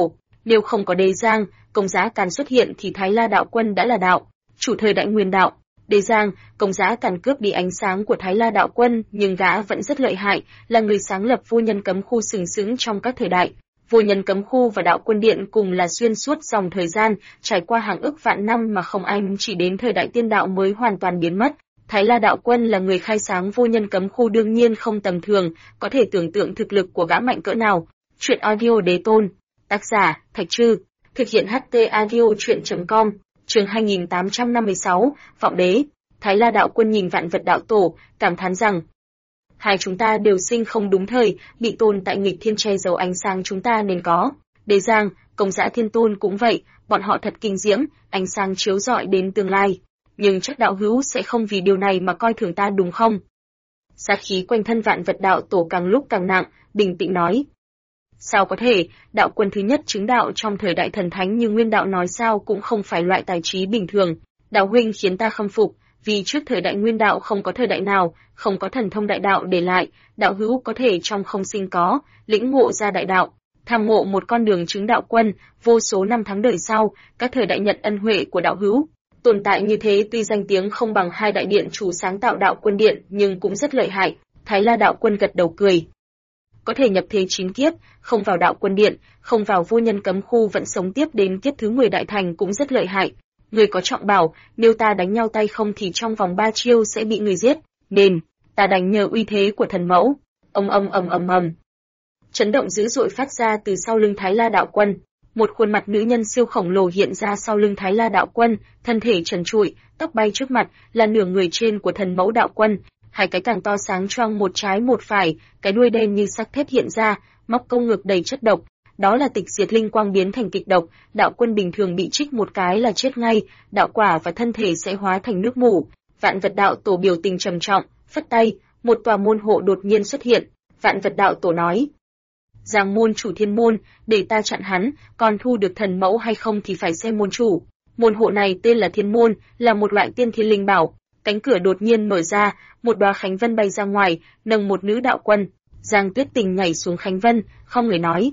Nếu không có Đế Giang, Công Giá Càn xuất hiện thì Thái La đạo quân đã là đạo chủ thời đại Nguyên đạo. Đế Giang, Công Giá Càn cướp đi ánh sáng của Thái La đạo quân, nhưng gã vẫn rất lợi hại, là người sáng lập Vô Nhân Cấm Khu sừng sững trong các thời đại. Vô Nhân Cấm Khu và Đạo Quân Điện cùng là xuyên suốt dòng thời gian, trải qua hàng ức vạn năm mà không ai chỉ đến thời đại tiên đạo mới hoàn toàn biến mất. Thái La đạo quân là người khai sáng Vô Nhân Cấm Khu đương nhiên không tầm thường, có thể tưởng tượng thực lực của gã mạnh cỡ nào. Truyện audio Đế Tôn, tác giả Thạch Trư, thực hiện HT audio truyện.com, chương 2856, Vọng Đế. Thái La đạo quân nhìn Vạn Vật đạo tổ, cảm thán rằng: hai chúng ta đều sinh không đúng thời, bị tồn tại nghịch thiên che giấu ánh sáng chúng ta nên có. Đế Giang, Công Giá Thiên Tôn cũng vậy, bọn họ thật kinh diễm, ánh sáng chiếu rọi đến tương lai. Nhưng chắc đạo hữu sẽ không vì điều này mà coi thường ta đúng không? Sát khí quanh thân Vạn Vật đạo tổ càng lúc càng nặng, bình tĩnh nói: sao có thể, đạo quân thứ nhất chứng đạo trong thời đại thần thánh như Nguyên đạo nói sao cũng không phải loại tài trí bình thường. Đạo huynh khiến ta khâm phục, vì trước thời đại Nguyên đạo không có thời đại nào, không có thần thông đại đạo để lại, đạo hữu có thể trong không sinh có, lĩnh ngộ ra đại đạo, tham ngộ một con đường chứng đạo quân, vô số năm tháng đời sau, các thời đại nhận ân huệ của đạo hữu. Tồn tại như thế tuy danh tiếng không bằng hai đại điện chủ sáng tạo Đạo Quân Điện, nhưng cũng rất lợi hại. Thái La đạo quân gật đầu cười. Có thể nhập thế 9 kiếp, không vào Đạo Quân Điện, không vào Vô Nhân Cấm Khu vẫn sống tiếp đến kiếp thứ 10 đại thành cũng rất lợi hại. Người có trọng bảo, nếu ta đánh nhau tay không thì trong vòng 3 chiêu sẽ bị người giết, nên ta đành nhờ uy thế của thần mẫu. Ầm. Chấn động dữ dội phát ra từ sau lưng Thái La đạo quân. Một khuôn mặt nữ nhân siêu khổng lồ hiện ra sau lưng Thái La đạo quân, thân thể trần trụi, tóc bay trước mặt, là nửa người trên của thần mẫu đạo quân, hai cái càng to sáng choang một trái một phải, cái đuôi đen như sắt thép hiện ra, móc câu ngực đầy chất độc. Đó là tịch diệt linh quang biến thành kịch độc, đạo quân bình thường bị trích một cái là chết ngay, đạo quả và thân thể sẽ hóa thành nước mủ. Vạn Vật đạo tổ biểu tình trầm trọng, phất tay, một tòa môn hộ đột nhiên xuất hiện. Vạn Vật đạo tổ nói: Giang môn chủ Thiên môn, để ta chặn hắn, còn thu được thần mẫu hay không thì phải xem môn chủ. Môn hộ này tên là Thiên môn, là một loại tiên thiên linh bảo. Cánh cửa đột nhiên mở ra, một đóa khánh vân bay ra ngoài, nâng một nữ đạo quân. Giang Tuyết Tình nhảy xuống khánh vân, không người nói: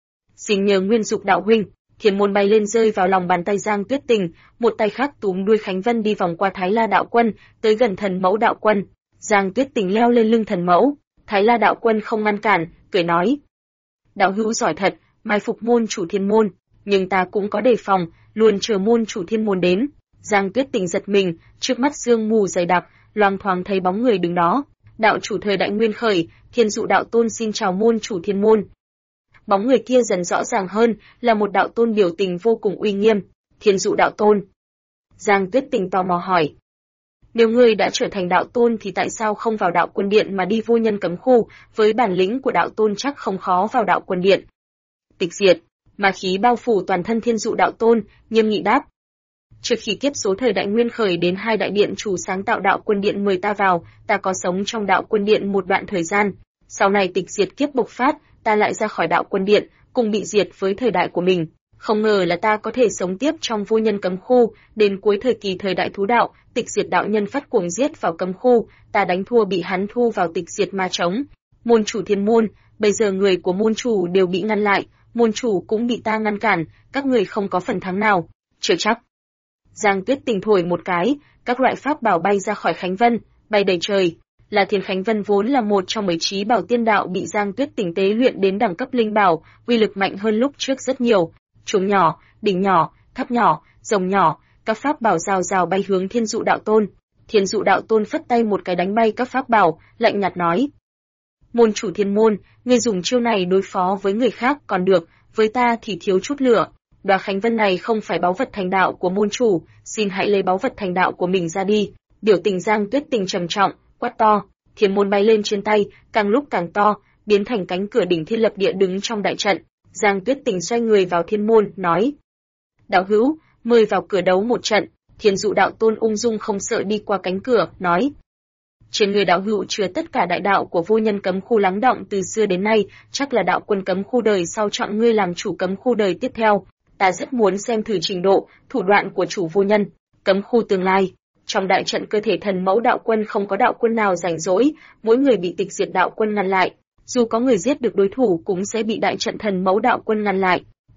xin nhờ Nguyên Dục đạo huynh. Thiên môn bay lên rơi vào lòng bàn tay Giang Tuyết Tình, một tay khác túm đuôi khánh vân đi vòng qua Thái La đạo quân, tới gần thần mẫu đạo quân. Giang Tuyết Tình leo lên lưng thần mẫu, Thái La đạo quân không ngăn cản, cười nói: đạo hữu giỏi thật, mai phục môn chủ Thiên môn, nhưng ta cũng có đề phòng, luôn chờ môn chủ Thiên môn đến. Giang Tuyết Tình giật mình, trước mắt sương mù dày đặc, loang thoáng thấy bóng người đứng đó. Đạo chủ thời đại Nguyên khởi, Thiên Dụ đạo tôn xin chào môn chủ Thiên môn. Bóng người kia dần rõ ràng hơn, là một đạo tôn biểu tình vô cùng uy nghiêm. Thiên Dụ đạo tôn. Giang Tuyết Tình tò mò hỏi: nếu ngươi đã trở thành đạo tôn thì tại sao không vào Đạo Quân Điện mà đi Vô Nhân Cấm Khu, với bản lĩnh của đạo tôn chắc không khó vào Đạo Quân Điện. Tịch diệt, mà khí bao phủ toàn thân Thiên Dụ đạo tôn, nghiêm nghị đáp: trước khi kiếp số thời đại Nguyên khởi đến hai đại điện chủ sáng tạo Đạo Quân Điện mời ta vào, ta có sống trong Đạo Quân Điện một đoạn thời gian. Sau này tịch diệt kiếp bộc phát, ta lại ra khỏi Đạo Quân Điện, cùng bị diệt với thời đại của mình. Không ngờ là ta có thể sống tiếp trong Vô Nhân Cấm Khu, đến cuối thời kỳ thời đại thú đạo, tịch diệt đạo nhân phát cuồng giết vào cấm khu, ta đánh thua bị hắn thu vào tịch diệt ma trống. Môn chủ Thiên môn, bây giờ người của môn chủ đều bị ngăn lại, môn chủ cũng bị ta ngăn cản, các người không có phần thắng nào. Chưa chắc. Giang Tuyết Tình thổi một cái, các loại pháp bảo bay ra khỏi khánh vân, bay đầy trời. Là Thiên Khánh Vân vốn là một trong 19 bảo tiên đạo bị Giang Tuyết Tình tế luyện đến đẳng cấp linh bảo, uy lực mạnh hơn lúc trước rất nhiều. Chuông nhỏ, đỉnh nhỏ, tháp nhỏ, rồng nhỏ, các pháp bảo rào rào bay hướng Thiên Dụ đạo tôn. Thiên Dụ đạo tôn phất tay một cái đánh bay các pháp bảo, lạnh nhạt nói: môn chủ Thiên môn, ngươi dùng chiêu này đối phó với người khác còn được, với ta thì thiếu chút lửa. Đóa khánh vân này không phải báu vật thành đạo của môn chủ, xin hãy lấy báu vật thành đạo của mình ra đi. Biểu tình Giang Tuyết Tình trầm trọng, quát to. Thiên môn bay lên trên tay, càng lúc càng to, biến thành cánh cửa đỉnh thiên lập địa đứng trong đại trận. Giang Tuyết Tình xoay người vào thiên môn, nói: đạo hữu, mời vào cửa đấu một trận. Thiên Dụ đạo tôn ung dung không sợ đi qua cánh cửa, nói: trên người đạo hữu chứa tất cả đại đạo của Vô Nhân Cấm Khu lắng đọng từ xưa đến nay, chắc là đạo quân cấm khu đời sau chọn ngươi làm chủ cấm khu đời tiếp theo. Ta rất muốn xem thử trình độ, thủ đoạn của chủ Vô Nhân Cấm Khu tương lai. Trong đại trận cơ thể thần mẫu đạo quân không có đạo quân nào rảnh rỗi, mỗi người bị tịch diệt đạo quân ngăn lại. Dù có người giết được đối thủ cũng sẽ bị đại trận thần mẫu đạo quân ngăn lại.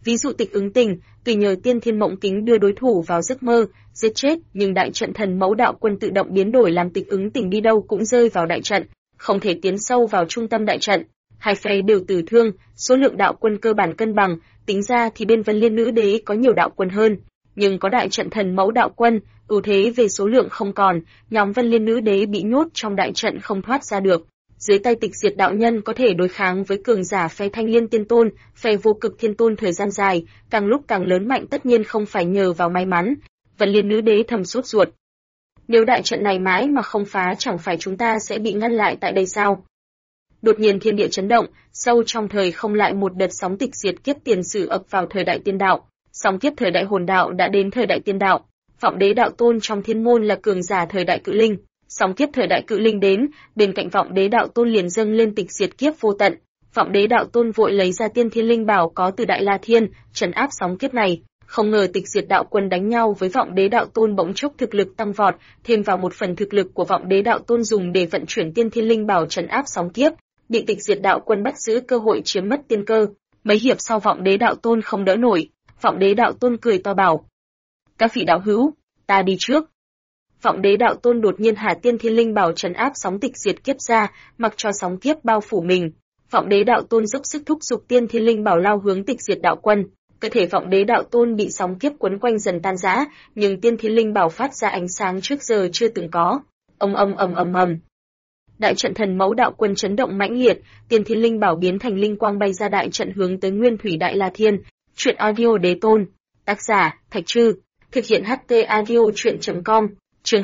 Ví dụ Tịch Ứng Tình, tuy nhờ tiên thiên mộng kính đưa đối thủ vào giấc mơ, giết chết, nhưng đại trận thần mẫu đạo quân tự động biến đổi làm Tịch Ứng Tình đi đâu cũng rơi vào đại trận, không thể tiến sâu vào trung tâm đại trận. Hai phe đều tử thương, số lượng đạo quân cơ bản cân bằng, tính ra thì bên Vân Liên Nữ Đế có nhiều đạo quân hơn, nhưng có đại trận thần mẫu đạo quân, ưu thế về số lượng không còn, nhóm Vân Liên Nữ Đế bị nhốt trong đại trận không thoát ra được. Dưới tay Tịch Diệt đạo nhân có thể đối kháng với cường giả phe Thanh Liên Tiên Tôn, phe Vô Cực Thiên Tôn thời gian dài, càng lúc càng lớn mạnh tất nhiên không phải nhờ vào may mắn. Vân Liên Nữ Đế thầm sốt ruột. Nếu đại trận này mãi mà không phá chẳng phải chúng ta sẽ bị ngăn lại tại đây sao? Đột nhiên thiên địa chấn động, sâu trong thời không lại một đợt sóng tịch diệt kiếp tiền sử ập vào thời đại tiên đạo. Sóng kiếp thời đại hồn đạo đã đến thời đại tiên đạo. Vọng Đế đạo tôn trong thiên môn là cường giả thời đại cự linh. Sóng kiếp thời đại cự linh đến, bên cạnh Vọng Đế đạo tôn liền dâng lên tịch diệt kiếp vô tận. Vọng Đế đạo tôn vội lấy ra tiên thiên linh bảo có từ Đại La Thiên, trấn áp sóng kiếp này. Không ngờ tịch diệt đạo quân đánh nhau với Vọng Đế đạo tôn bỗng chốc thực lực tăng vọt, thêm vào một phần thực lực của Vọng Đế đạo tôn dùng để vận chuyển tiên thiên linh bảo trấn áp sóng kiếp, bị tịch diệt đạo quân bắt giữ cơ hội chiếm mất tiên cơ. Mấy hiệp sau Vọng Đế đạo tôn không đỡ nổi, Vọng Đế đạo tôn cười to bảo: "Các vị đạo hữu, ta đi trước." Vọng Đế đạo tôn đột nhiên hạ tiên thiên linh bảo trấn áp sóng tịch diệt kiếp ra, mặc cho sóng kiếp bao phủ mình. Vọng Đế đạo tôn dốc sức thúc giục tiên thiên linh bảo lao hướng tịch diệt đạo quân. Cơ thể Vọng Đế đạo tôn bị sóng kiếp quấn quanh dần tan rã, nhưng tiên thiên linh bảo phát ra ánh sáng trước giờ chưa từng có. Ầm. Đại trận thần mẫu đạo quân chấn động mãnh liệt, tiên thiên linh bảo biến thành linh quang bay ra đại trận hướng tới Nguyên Thủy Đại La Thiên. Truyện audio Đế Tôn. Tác giả: Thạch Trư. Thực hiện HT audio truyện.com. Chương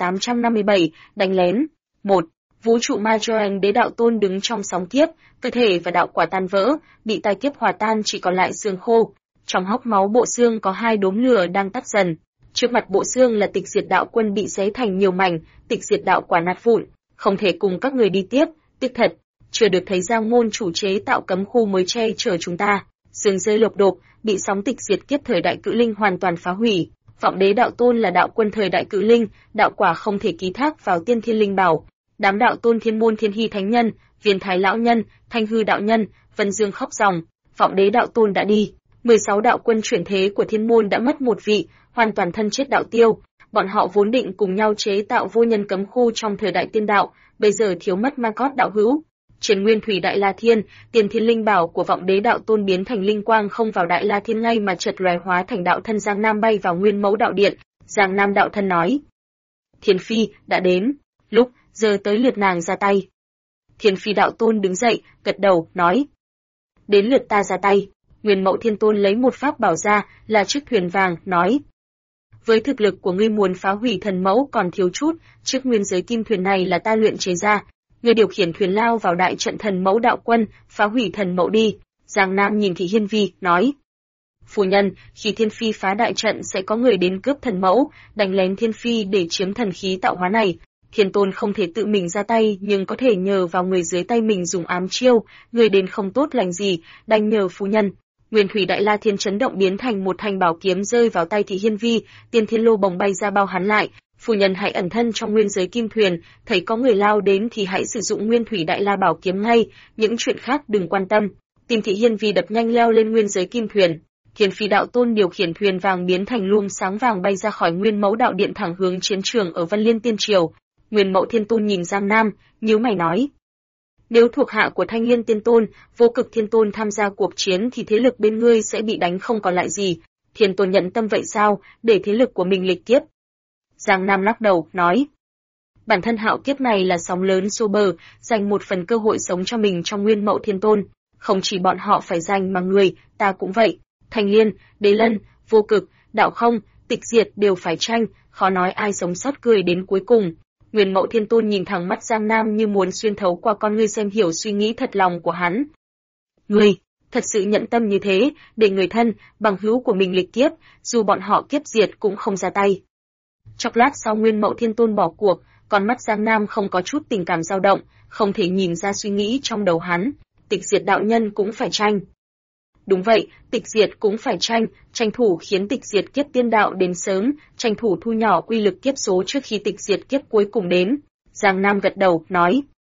2857, đánh lén. 1. Vũ trụ ma cho anh Đế đạo tôn đứng trong sóng kiếp, cơ thể và đạo quả tan vỡ, bị tai kiếp hòa tan chỉ còn lại xương khô. Trong hốc máu bộ xương có hai đốm lửa đang tắt dần. Trước mặt bộ xương là tịch diệt đạo quân bị xé thành nhiều mảnh, tịch diệt đạo quả nát vụn, không thể cùng các người đi tiếp. Tiếc thật, chưa được thấy Giang môn chủ chế tạo cấm khu mới che chở chúng ta. Xương rơi lộc độc, bị sóng tịch diệt kiếp thời đại cự linh hoàn toàn phá hủy. Vọng Đế đạo tôn là đạo quân thời đại cự linh, đạo quả không thể ký thác vào tiên thiên linh bảo. Đám đạo tôn thiên môn Thiên Hy thánh nhân, Viên Thái lão nhân, Thanh Hư đạo nhân, Vân Dương khóc ròng. Vọng Đế đạo tôn đã đi, 16 đạo quân chuyển thế của thiên môn đã mất một vị, hoàn toàn thân chết đạo tiêu. Bọn họ vốn định cùng nhau chế tạo vô nhân cấm khu trong thời đại tiên đạo, bây giờ thiếu mất Ma Cốt đạo hữu. Trên Nguyên Thủy Đại La Thiên, tiên thiên linh bảo của Vọng Đế đạo tôn biến thành linh quang không vào Đại La Thiên ngay mà chợt lóe hóa thành đạo thân Giang Nam bay vào Nguyên Mẫu đạo điện. Giang Nam đạo thân nói: "Thiên Phi đã đến, lúc giờ tới lượt nàng ra tay." Thiên Phi đạo tôn đứng dậy, gật đầu, nói: "Đến lượt ta ra tay." Nguyên Mẫu Thiên Tôn lấy một pháp bảo ra, là chiếc thuyền vàng, nói: "Với thực lực của ngươi muốn phá hủy thần mẫu còn thiếu chút, chiếc nguyên giới kim thuyền này là ta luyện chế ra. Ngươi điều khiển thuyền lao vào đại trận thần mẫu đạo quân, phá hủy thần mẫu đi." Giang Nam nhìn Thị Hiên Vi, nói: "Phu nhân, khi Thiên Phi phá đại trận sẽ có người đến cướp thần mẫu, đánh lén Thiên Phi để chiếm thần khí tạo hóa này. Thiên Tôn không thể tự mình ra tay nhưng có thể nhờ vào người dưới tay mình dùng ám chiêu, người đến không tốt lành gì, đành nhờ phu nhân." Nguyên Thủy Đại La Thiên chấn động biến thành một thanh bảo kiếm rơi vào tay Thị Hiên Vi, tiên thiên lô bồng bay ra bao hắn lại. "Phu nhân hãy ẩn thân trong nguyên giới kim thuyền, thấy có người lao đến thì hãy sử dụng Nguyên Thủy Đại La bảo kiếm ngay, những chuyện khác đừng quan tâm." Tim Thị Hiên Vi đập nhanh leo lên nguyên giới kim thuyền. Thiên Phi đạo tôn điều khiển thuyền vàng biến thành luồng sáng vàng bay ra khỏi Nguyên Mẫu đạo điện thẳng hướng chiến trường ở Vân Liên Tiên Triều. Nguyên Mẫu Thiên Tôn nhìn Giang Nam, nhíu mày nói: "Nếu thuộc hạ của Thanh Liên Tiên Tôn, Vô Cực Thiên Tôn tham gia cuộc chiến thì thế lực bên ngươi sẽ bị đánh không còn lại gì. Thiên Tôn nhận tâm vậy sao, để thế lực của mình lịch kiếp?" Giang Nam lắc đầu, nói: "Bản thân hạo kiếp này là sóng lớn xô bờ, dành một phần cơ hội sống cho mình trong Nguyên Mẫu Thiên Tôn. Không chỉ bọn họ phải giành mà người, ta cũng vậy. Thanh Liên, Đế Lân, Vô Cực, Đạo Không, Tịch Diệt đều phải tranh, khó nói ai sống sót cười đến cuối cùng." Nguyên Mẫu Thiên Tôn nhìn thẳng mắt Giang Nam như muốn xuyên thấu qua con ngươi xem hiểu suy nghĩ thật lòng của hắn. "Ngươi, thật sự nhận tâm như thế, để người thân, bằng hữu của mình lịch kiếp, dù bọn họ kiếp diệt cũng không ra tay." Chốc lát sau Nguyên Mẫu Thiên Tôn bỏ cuộc, con mắt Giang Nam không có chút tình cảm dao động, không thể nhìn ra suy nghĩ trong đầu hắn. Tịch Diệt đạo nhân cũng phải tranh. Đúng vậy, Tịch Diệt cũng phải tranh thủ khiến Tịch Diệt kiếp tiên đạo đến sớm, tranh thủ thu nhỏ quy lực kiếp số trước khi Tịch Diệt kiếp cuối cùng đến. Giang Nam gật đầu, nói: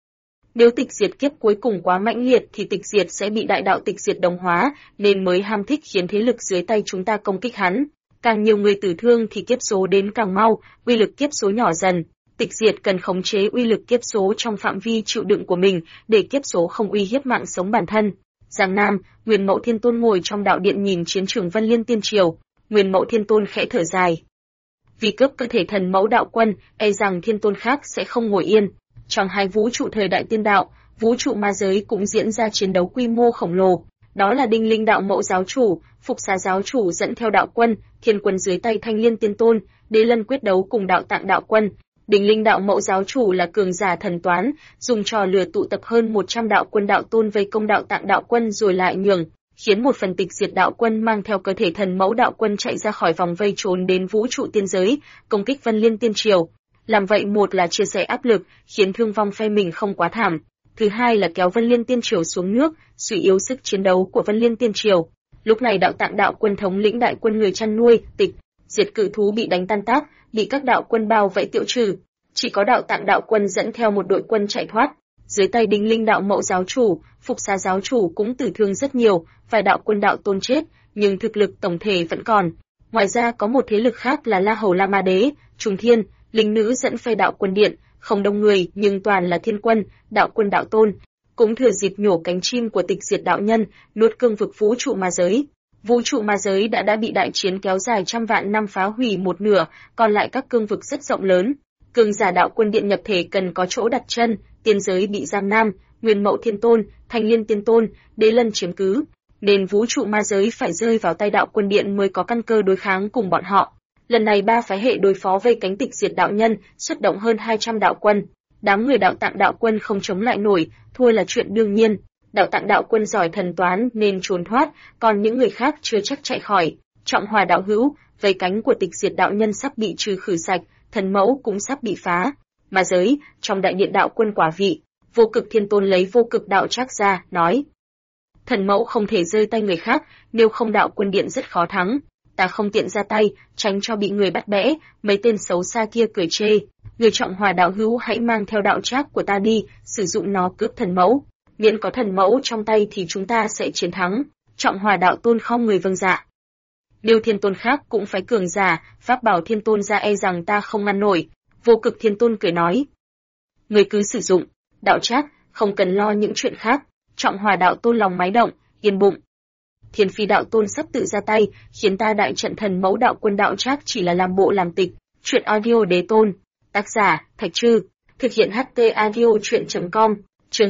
Nếu tịch diệt kiếp cuối cùng quá mãnh liệt thì tịch diệt sẽ bị đại đạo tịch diệt đồng hóa, nên mới ham thích khiến thế lực dưới tay chúng ta công kích hắn. Càng nhiều người tử thương thì kiếp số đến càng mau, uy lực kiếp số nhỏ dần. Tịch diệt cần khống chế uy lực kiếp số trong phạm vi chịu đựng của mình, để kiếp số không uy hiếp mạng sống bản thân. Giang Nam, Nguyên Mẫu Thiên Tôn ngồi trong đạo điện nhìn chiến trường Vân Liên Tiên Triều. Nguyên Mẫu Thiên Tôn khẽ thở dài. Vì cướp cơ thể thần mẫu đạo quân, e rằng thiên tôn khác sẽ không ngồi yên. Trong hai vũ trụ thời đại tiên đạo, vũ trụ ma giới cũng diễn ra chiến đấu quy mô khổng lồ. Đó là Đinh Linh đạo mẫu giáo chủ, Phục Xá giáo chủ dẫn theo đạo quân, thiên quân dưới tay Thanh Liên Tiên Tôn, Đế Lân quyết đấu cùng đạo tạng đạo quân. Đinh Linh đạo mẫu giáo chủ là cường giả thần toán, dùng trò lừa tụ tập hơn 100 đạo quân đạo tôn vây công đạo tạng đạo quân rồi lại nhường, khiến một phần tịch diệt đạo quân mang theo cơ thể thần mẫu đạo quân chạy ra khỏi vòng vây trốn đến vũ trụ tiên giới, công kích Vân Liên Tiên Triều. Làm vậy một là chia sẻ áp lực, khiến thương vong phe mình không quá thảm. Thứ hai là kéo Vân Liên Tiên Triều xuống nước, suy yếu sức chiến đấu của Vân Liên Tiên Triều. Lúc này đạo tạng đạo quân thống lĩnh đại quân người chăn nuôi, tịch diệt cự thú bị đánh tan tác, bị các đạo quân bao vây tiêu trừ. Chỉ có đạo tạng đạo quân dẫn theo một đội quân chạy thoát. Dưới tay Đinh Linh đạo mẫu giáo chủ, Phục Xá giáo chủ cũng tử thương rất nhiều, vài đạo quân đạo tôn chết, nhưng thực lực tổng thể vẫn còn. Ngoài ra có một thế lực khác là La Hầu La Ma Đế, Trùng Thiên, Linh Nữ dẫn phe đạo quân điện, không đông người nhưng toàn là thiên quân, đạo quân đạo tôn, cũng thừa dịp nhổ cánh chim của tịch diệt đạo nhân, nuốt cương vực vũ trụ ma giới. Vũ trụ ma giới đã bị đại chiến kéo dài trăm vạn năm phá hủy một nửa, còn lại các cương vực rất rộng lớn. Cường giả đạo quân điện nhập thể cần có chỗ đặt chân, tiên giới bị Giang Nam, Nguyên Mẫu Thiên Tôn, Thanh Liên Tiên Tôn, Đế Lân chiếm cứ, nên vũ trụ ma giới phải rơi vào tay đạo quân điện mới có căn cơ đối kháng cùng bọn họ. Lần này ba phái hệ đối phó vây cánh tịch diệt đạo nhân, xuất động hơn 200 đạo quân. Đám người đạo tạng đạo quân không chống lại nổi, thua là chuyện đương nhiên. Đạo tạng đạo quân giỏi thần toán nên trốn thoát, còn những người khác chưa chắc chạy khỏi. Trọng Hòa đạo hữu, vây cánh của tịch diệt đạo nhân sắp bị trừ khử sạch, thần mẫu cũng sắp bị phá. Ma giới, trong đại điện đạo quân quả vị, Vô Cực Thiên Tôn lấy Vô Cực đạo trác ra, nói: thần mẫu không thể rơi tay người khác, nếu không đạo quân điện rất khó thắng. Ta không tiện ra tay, tránh cho bị người bắt bẽ, mấy tên xấu xa kia cười chê. Người Trọng Hòa đạo hữu hãy mang theo đạo trác của ta đi, sử dụng nó cướp thần mẫu. Miễn có thần mẫu trong tay thì chúng ta sẽ chiến thắng. Trọng Hòa đạo tôn không người vâng dạ. Liêu Thiên Tôn khác cũng phải cường giả, pháp bảo Thiên Tôn ra e rằng ta không ngăn nổi. Vô Cực Thiên Tôn cười nói: người cứ sử dụng, đạo trác, không cần lo những chuyện khác. Trọng Hòa đạo tôn lòng máy động, yên bụng. Thiên Phi đạo tôn sắp tự ra tay, khiến ta đại trận thần mẫu đạo quân đạo trác chỉ là làm bộ làm tịch. Chuyện audio đế tôn. Tác giả, Thạch Trư. Thực hiện HT audio chuyện.com. Chương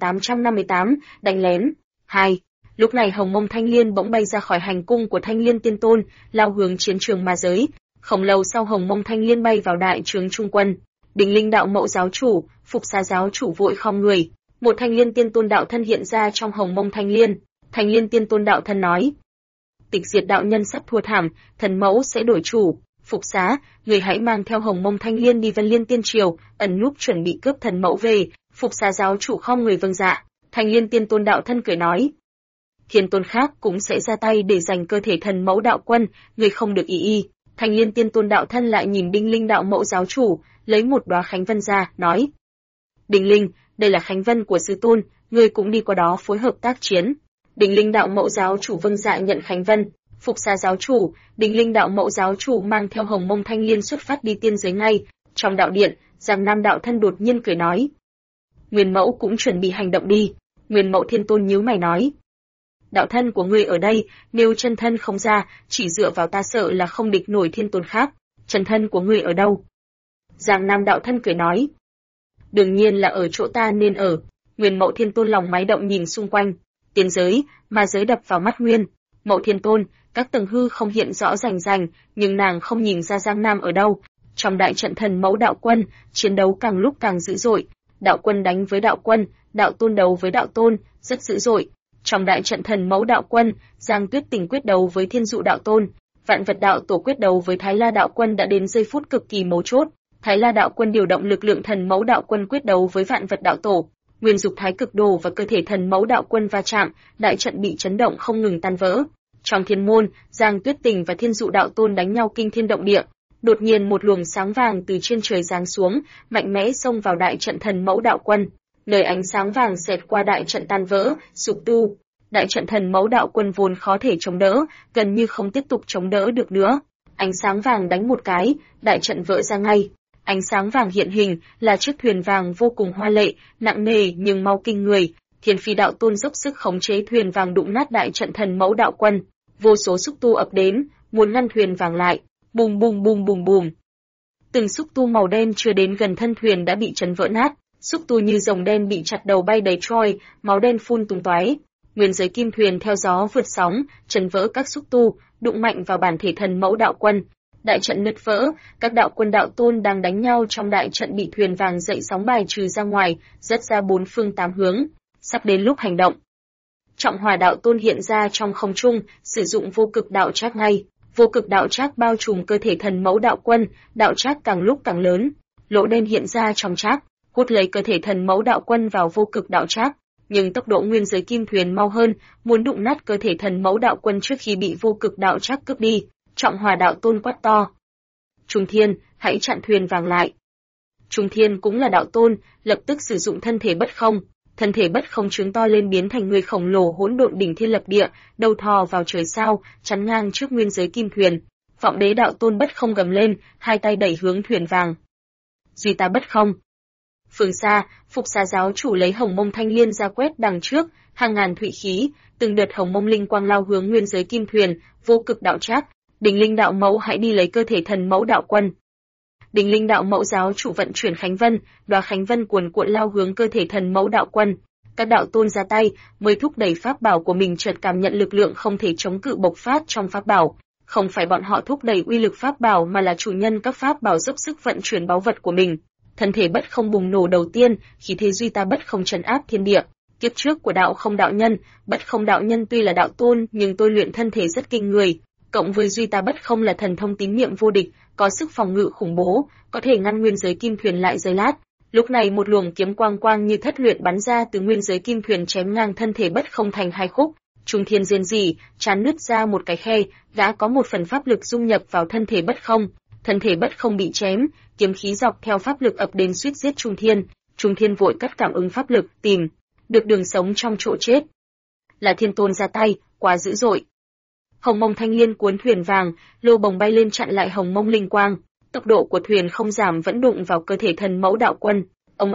2858, đánh lén. 2. Lúc này Hồng Mông Thanh Liên bỗng bay ra khỏi hành cung của Thanh Liên Tiên Tôn, lao hướng chiến trường ma giới. Không lâu sau Hồng Mông Thanh Liên bay vào đại trướng trung quân. Đinh Linh đạo mẫu giáo chủ, Phục Xá giáo chủ vội khom người. Một Thanh Liên Tiên Tôn đạo thân hiện ra trong Hồng Mông Thanh Liên. Thanh Liên Tiên Tôn đạo thân nói: tịch diệt đạo nhân sắp thua thảm, thần mẫu sẽ đổi chủ. Phục Xá, người hãy mang theo Hồng Mông Thanh Liên đi Vân Liên Tiên Triều, ẩn núp chuẩn bị cướp thần mẫu về. Phục Xá giáo chủ khom người vâng dạ. Thanh Liên Tiên Tôn đạo thân cười nói: thiên tôn khác cũng sẽ ra tay để giành cơ thể thần mẫu đạo quân, người không được y. Thanh Liên Tiên Tôn đạo thân lại nhìn Đinh Linh đạo mẫu giáo chủ, lấy một đóa khánh vân ra, nói: Đinh Linh, đây là khánh vân của sư tôn, ngươi cũng đi qua đó phối hợp tác chiến. Đinh Linh đạo mẫu giáo chủ vâng dạ nhận khánh vân. Phục Xá giáo chủ, Đinh Linh đạo mẫu giáo chủ mang theo Hồng Mông Thanh Liên xuất phát đi tiên giới ngay. Trong đạo điện, Giang Nam đạo thân đột nhiên cười nói: Nguyên mẫu cũng chuẩn bị hành động đi. Nguyên Mẫu Thiên Tôn nhíu mày nói: đạo thân của ngươi ở đây, nếu chân thân không ra, chỉ dựa vào ta sợ là không địch nổi thiên tôn khác. Chân thân của ngươi ở đâu? Giang Nam đạo thân cười nói: đương nhiên là ở chỗ ta nên ở. Nguyên Mẫu Thiên Tôn lòng máy động nhìn xung quanh. Tiên giới, ma giới đập vào mắt Nguyên Mẫu Thiên Tôn, các tầng hư không hiện rõ rành rành, nhưng nàng không nhìn ra Giang Nam ở đâu. Trong đại trận thần mẫu đạo quân, chiến đấu càng lúc càng dữ dội. Đạo quân đánh với đạo quân, đạo tôn đấu với đạo tôn, rất dữ dội. Trong đại trận thần mẫu đạo quân, Giang Tuyết Tình quyết đấu với Thiên Dụ đạo tôn, Vạn Vật đạo tổ quyết đấu với Thái La đạo quân đã đến giây phút cực kỳ mấu chốt. Thái La đạo quân điều động lực lượng thần mẫu đạo quân quyết đấu với Vạn Vật đạo tổ, Nguyên Dục Thái Cực Đồ và cơ thể thần mẫu đạo quân va chạm, đại trận bị chấn động không ngừng tan vỡ. Trong thiên môn, Giang Tuyết Tình và Thiên Dụ đạo tôn đánh nhau kinh thiên động địa. Đột nhiên một luồng sáng vàng từ trên trời giáng xuống, mạnh mẽ xông vào đại trận thần mẫu đạo quân. nơi ánh sáng vàng xẹt qua đại trận tan vỡ, sụp tu. Đại trận thần mẫu đạo quân vốn khó thể chống đỡ, gần như không tiếp tục chống đỡ được nữa. Ánh sáng vàng đánh một cái, đại trận vỡ ra ngay. Ánh sáng vàng hiện hình là chiếc thuyền vàng vô cùng hoa lệ, nặng nề nhưng mau kinh người. Thiên Phi đạo tôn dốc sức khống chế thuyền vàng đụng nát đại trận thần mẫu đạo quân. Vô số xúc tu ập đến, muốn ngăn thuyền vàng lại. Bùm bùm bùm bùm bùm. Từng xúc tu màu đen chưa đến gần thân thuyền đã bị chấn vỡ nát. Xúc tu như rồng đen bị chặt đầu bay đầy trôi, máu đen phun tung tóe. Nguyên giới kim thuyền theo gió vượt sóng, chấn vỡ các xúc tu, đụng mạnh vào bản thể thần mẫu đạo quân. Đại trận nứt vỡ, các đạo quân đạo tôn đang đánh nhau trong đại trận bị thuyền vàng dậy sóng bài trừ ra ngoài, rớt ra bốn phương tám hướng. Sắp đến lúc hành động. Trọng Hỏa đạo tôn hiện ra trong không trung, sử dụng vô cực đạo trác ngay. Vô cực đạo trác bao trùm cơ thể thần mẫu đạo quân, đạo trác càng lúc càng lớn. Lỗ đen hiện ra trong trác, hút lấy cơ thể thần mẫu đạo quân vào vô cực đạo trác. Nhưng tốc độ nguyên giới kim thuyền mau hơn, muốn đụng nát cơ thể thần mẫu đạo quân trước khi bị vô cực đạo trác cướp đi. Trọng Hỏa đạo tôn quát to: Trung Thiên, hãy chặn thuyền vàng lại. Trung Thiên cũng là đạo tôn, lập tức sử dụng thân thể bất không. Thân thể bất không trướng to lên biến thành người khổng lồ hỗn độn đỉnh thiên lập địa, đầu thò vào trời sao, chắn ngang trước nguyên giới kim thuyền. Vọng Đế đạo tôn bất không gầm lên, hai tay đẩy hướng thuyền vàng. Duy ta bất không. Phương xa, Phục Xà giáo chủ lấy Hồng Mông Thanh Liên ra quét đằng trước, hàng ngàn thụy khí, từng đợt hồng mông linh quang lao hướng nguyên giới kim thuyền, vô cực đạo trác. Đình Linh đạo mẫu hãy đi lấy cơ thể thần mẫu đạo quân. Đình Linh đạo mẫu giáo chủ vận chuyển Khánh Vân, đóa Khánh Vân cuồn cuộn lao hướng cơ thể thần mẫu đạo quân. Các đạo tôn ra tay, mới thúc đẩy pháp bảo của mình chợt cảm nhận lực lượng không thể chống cự bộc phát trong pháp bảo. Không phải bọn họ thúc đẩy uy lực pháp bảo mà là chủ nhân các pháp bảo dốc sức vận chuyển báu vật của mình. Thân thể bất không bùng nổ đầu tiên, khí thế duy ta bất không trấn áp thiên địa. Kiếp trước của đạo không đạo nhân, bất không đạo nhân tuy là đạo tôn nhưng tôi luyện thân thể rất kinh người. Cộng với duy ta bất không là thần thông tín niệm vô địch, có sức phòng ngự khủng bố, có thể ngăn nguyên giới kim thuyền lại giây lát. Lúc này một luồng kiếm quang quang như thất luyện bắn ra từ nguyên giới kim thuyền chém ngang thân thể bất không thành hai khúc. Trung Thiên rên rỉ, trán nứt ra một cái khe, gã có một phần pháp lực dung nhập vào thân thể bất không. Thân thể bất không bị chém, kiếm khí dọc theo pháp lực ập đến suýt giết Trung Thiên. Trung Thiên vội cắt cảm ứng pháp lực, tìm được đường sống trong chỗ chết. Là Thiên Tôn ra tay, quá dữ dội. Hồng Mông Thanh Liên cuốn thuyền vàng, lô bồng bay lên chặn lại Hồng Mông linh quang. Tốc độ của thuyền không giảm vẫn đụng vào cơ thể thần mẫu đạo quân. Ầm.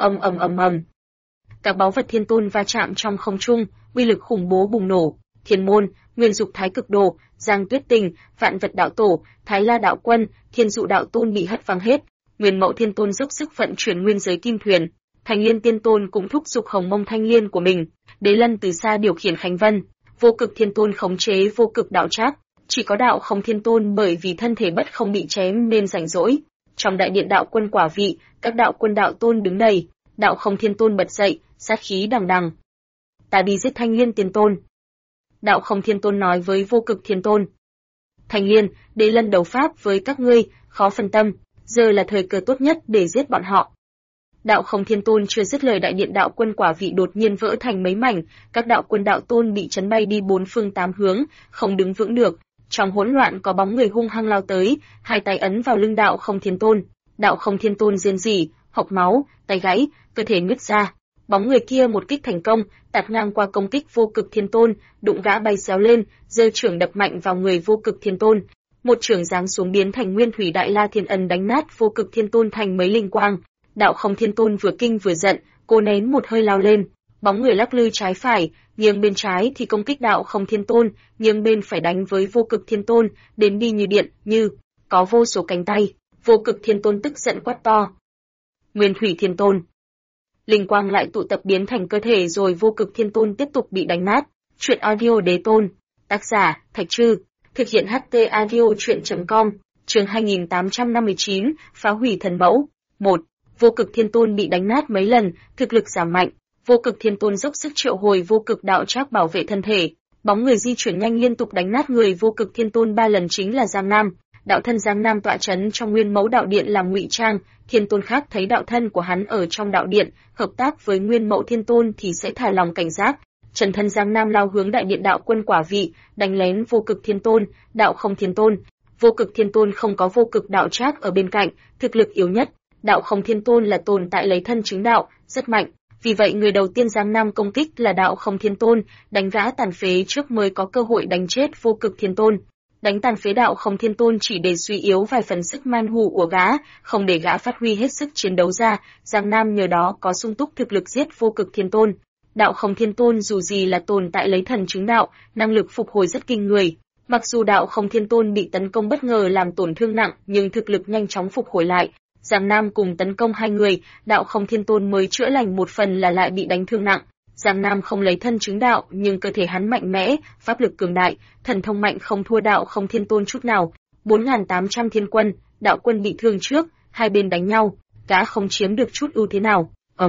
Các báu vật Thiên Tôn va chạm trong không trung, uy lực khủng bố bùng nổ. Thiên Môn, Nguyên Dục Thái Cực Đồ, Giang Tuyết Tình, Vạn Vật Đạo Tổ, Thái La Đạo Quân, Thiên Dụ Đạo Tôn bị hất văng hết. Nguyên Mẫu Thiên Tôn dốc sức vận chuyển nguyên giới kim thuyền. Thành Liên Tiên Tôn cũng thúc giục Hồng Mông Thanh Liên của mình. Đế Lân từ xa điều khiển Khánh Vân. Vô Cực Thiên Tôn khống chế vô cực đạo trác. Chỉ có đạo không Thiên Tôn bởi vì thân thể bất không bị chém nên rảnh rỗi. Trong đại điện đạo quân quả vị, các đạo quân đạo tôn đứng đầy. Đạo không Thiên Tôn bật dậy, sát khí đằng đằng. Ta đi giết Thanh Liên Tiên Tôn. Đạo không Thiên Tôn nói với Vô Cực Thiên Tôn. Thanh Liên, Đế Lân đấu pháp với các ngươi, khó phân tâm. Giờ là thời cơ tốt nhất để giết bọn họ. Đạo không Thiên Tôn chưa dứt lời, đại điện đạo quân quả vị đột nhiên vỡ thành mấy mảnh, các đạo quân đạo tôn bị chấn bay đi bốn phương tám hướng, không đứng vững được. Trong hỗn loạn có bóng người hung hăng lao tới, hai tay ấn vào lưng đạo không Thiên Tôn. Đạo không Thiên Tôn rên rỉ, hộc máu, tay gãy, cơ thể nứt ra. Bóng người kia một kích thành công, tạt ngang qua công kích Vô Cực Thiên Tôn, đụng gã bay xéo lên, giơ chưởng đập mạnh vào người Vô Cực Thiên Tôn. Một chưởng giáng xuống biến thành Nguyên Thủy Đại La Thiên Ấn đánh nát Vô Cực Thiên Tôn thành mấy linh quang. Đạo không Thiên Tôn vừa kinh vừa giận, cô nén một hơi lao lên, bóng người lắc lư trái phải, nghiêng bên trái thì công kích đạo không Thiên Tôn, nghiêng bên phải đánh với Vô Cực Thiên Tôn, đến đi như điện, như có vô số cánh tay. Vô Cực Thiên Tôn tức giận quát to. Nguyên Thủy Thiên Tôn. Linh quang lại tụ tập biến thành cơ thể rồi Vô Cực Thiên Tôn tiếp tục bị đánh nát. Truyện audio Đế Tôn. Tác giả, Thạch Trư. Thực hiện HT audio truyện.com. Chương 2859, phá hủy thần mẫu. 1. Vô Cực Thiên Tôn bị đánh nát mấy lần, thực lực giảm mạnh. Vô Cực Thiên Tôn dốc sức triệu hồi vô cực đạo trác bảo vệ thân thể. Bóng người di chuyển nhanh liên tục đánh nát người Vô Cực Thiên Tôn 3 lần chính là Giang Nam. Đạo thân Giang Nam tọa trấn trong Nguyên Mẫu đạo điện làm ngụy trang, Thiên Tôn khác thấy đạo thân của hắn ở trong đạo điện, hợp tác với Nguyên Mẫu Thiên Tôn thì sẽ thả lòng cảnh giác. Trần thân Giang Nam lao hướng đại điện đạo quân quả vị, đánh lén Vô Cực Thiên Tôn, đạo không Thiên Tôn. Vô Cực Thiên Tôn không có vô cực đạo trác ở bên cạnh, thực lực yếu nhất. Đạo không Thiên Tôn là tồn tại lấy thân chứng đạo, rất mạnh. Vì vậy người đầu tiên Giang Nam công kích là Đạo Không Thiên Tôn, đánh gã tàn phế trước mới có cơ hội đánh chết Vô Cực Thiên Tôn. Đánh tàn phế Đạo Không Thiên Tôn chỉ để suy yếu vài phần sức man hù của gã, không để gã phát huy hết sức chiến đấu ra, Giang Nam nhờ đó có sung túc thực lực giết Vô Cực Thiên Tôn. Đạo Không Thiên Tôn dù gì là tồn tại lấy thần chứng đạo, năng lực phục hồi rất kinh người. Mặc dù Đạo Không Thiên Tôn bị tấn công bất ngờ làm tổn thương nặng, nhưng thực lực nhanh chóng phục hồi lại. Giang Nam cùng tấn công hai người, Đạo Không Thiên Tôn mới chữa lành một phần là lại bị đánh thương nặng. Giang Nam không lấy thân chứng đạo, nhưng cơ thể hắn mạnh mẽ, pháp lực cường đại, thần thông mạnh không thua Đạo Không Thiên Tôn chút nào. 4.800 thiên quân, đạo quân bị thương trước, hai bên đánh nhau, gã không chiếm được chút ưu thế nào.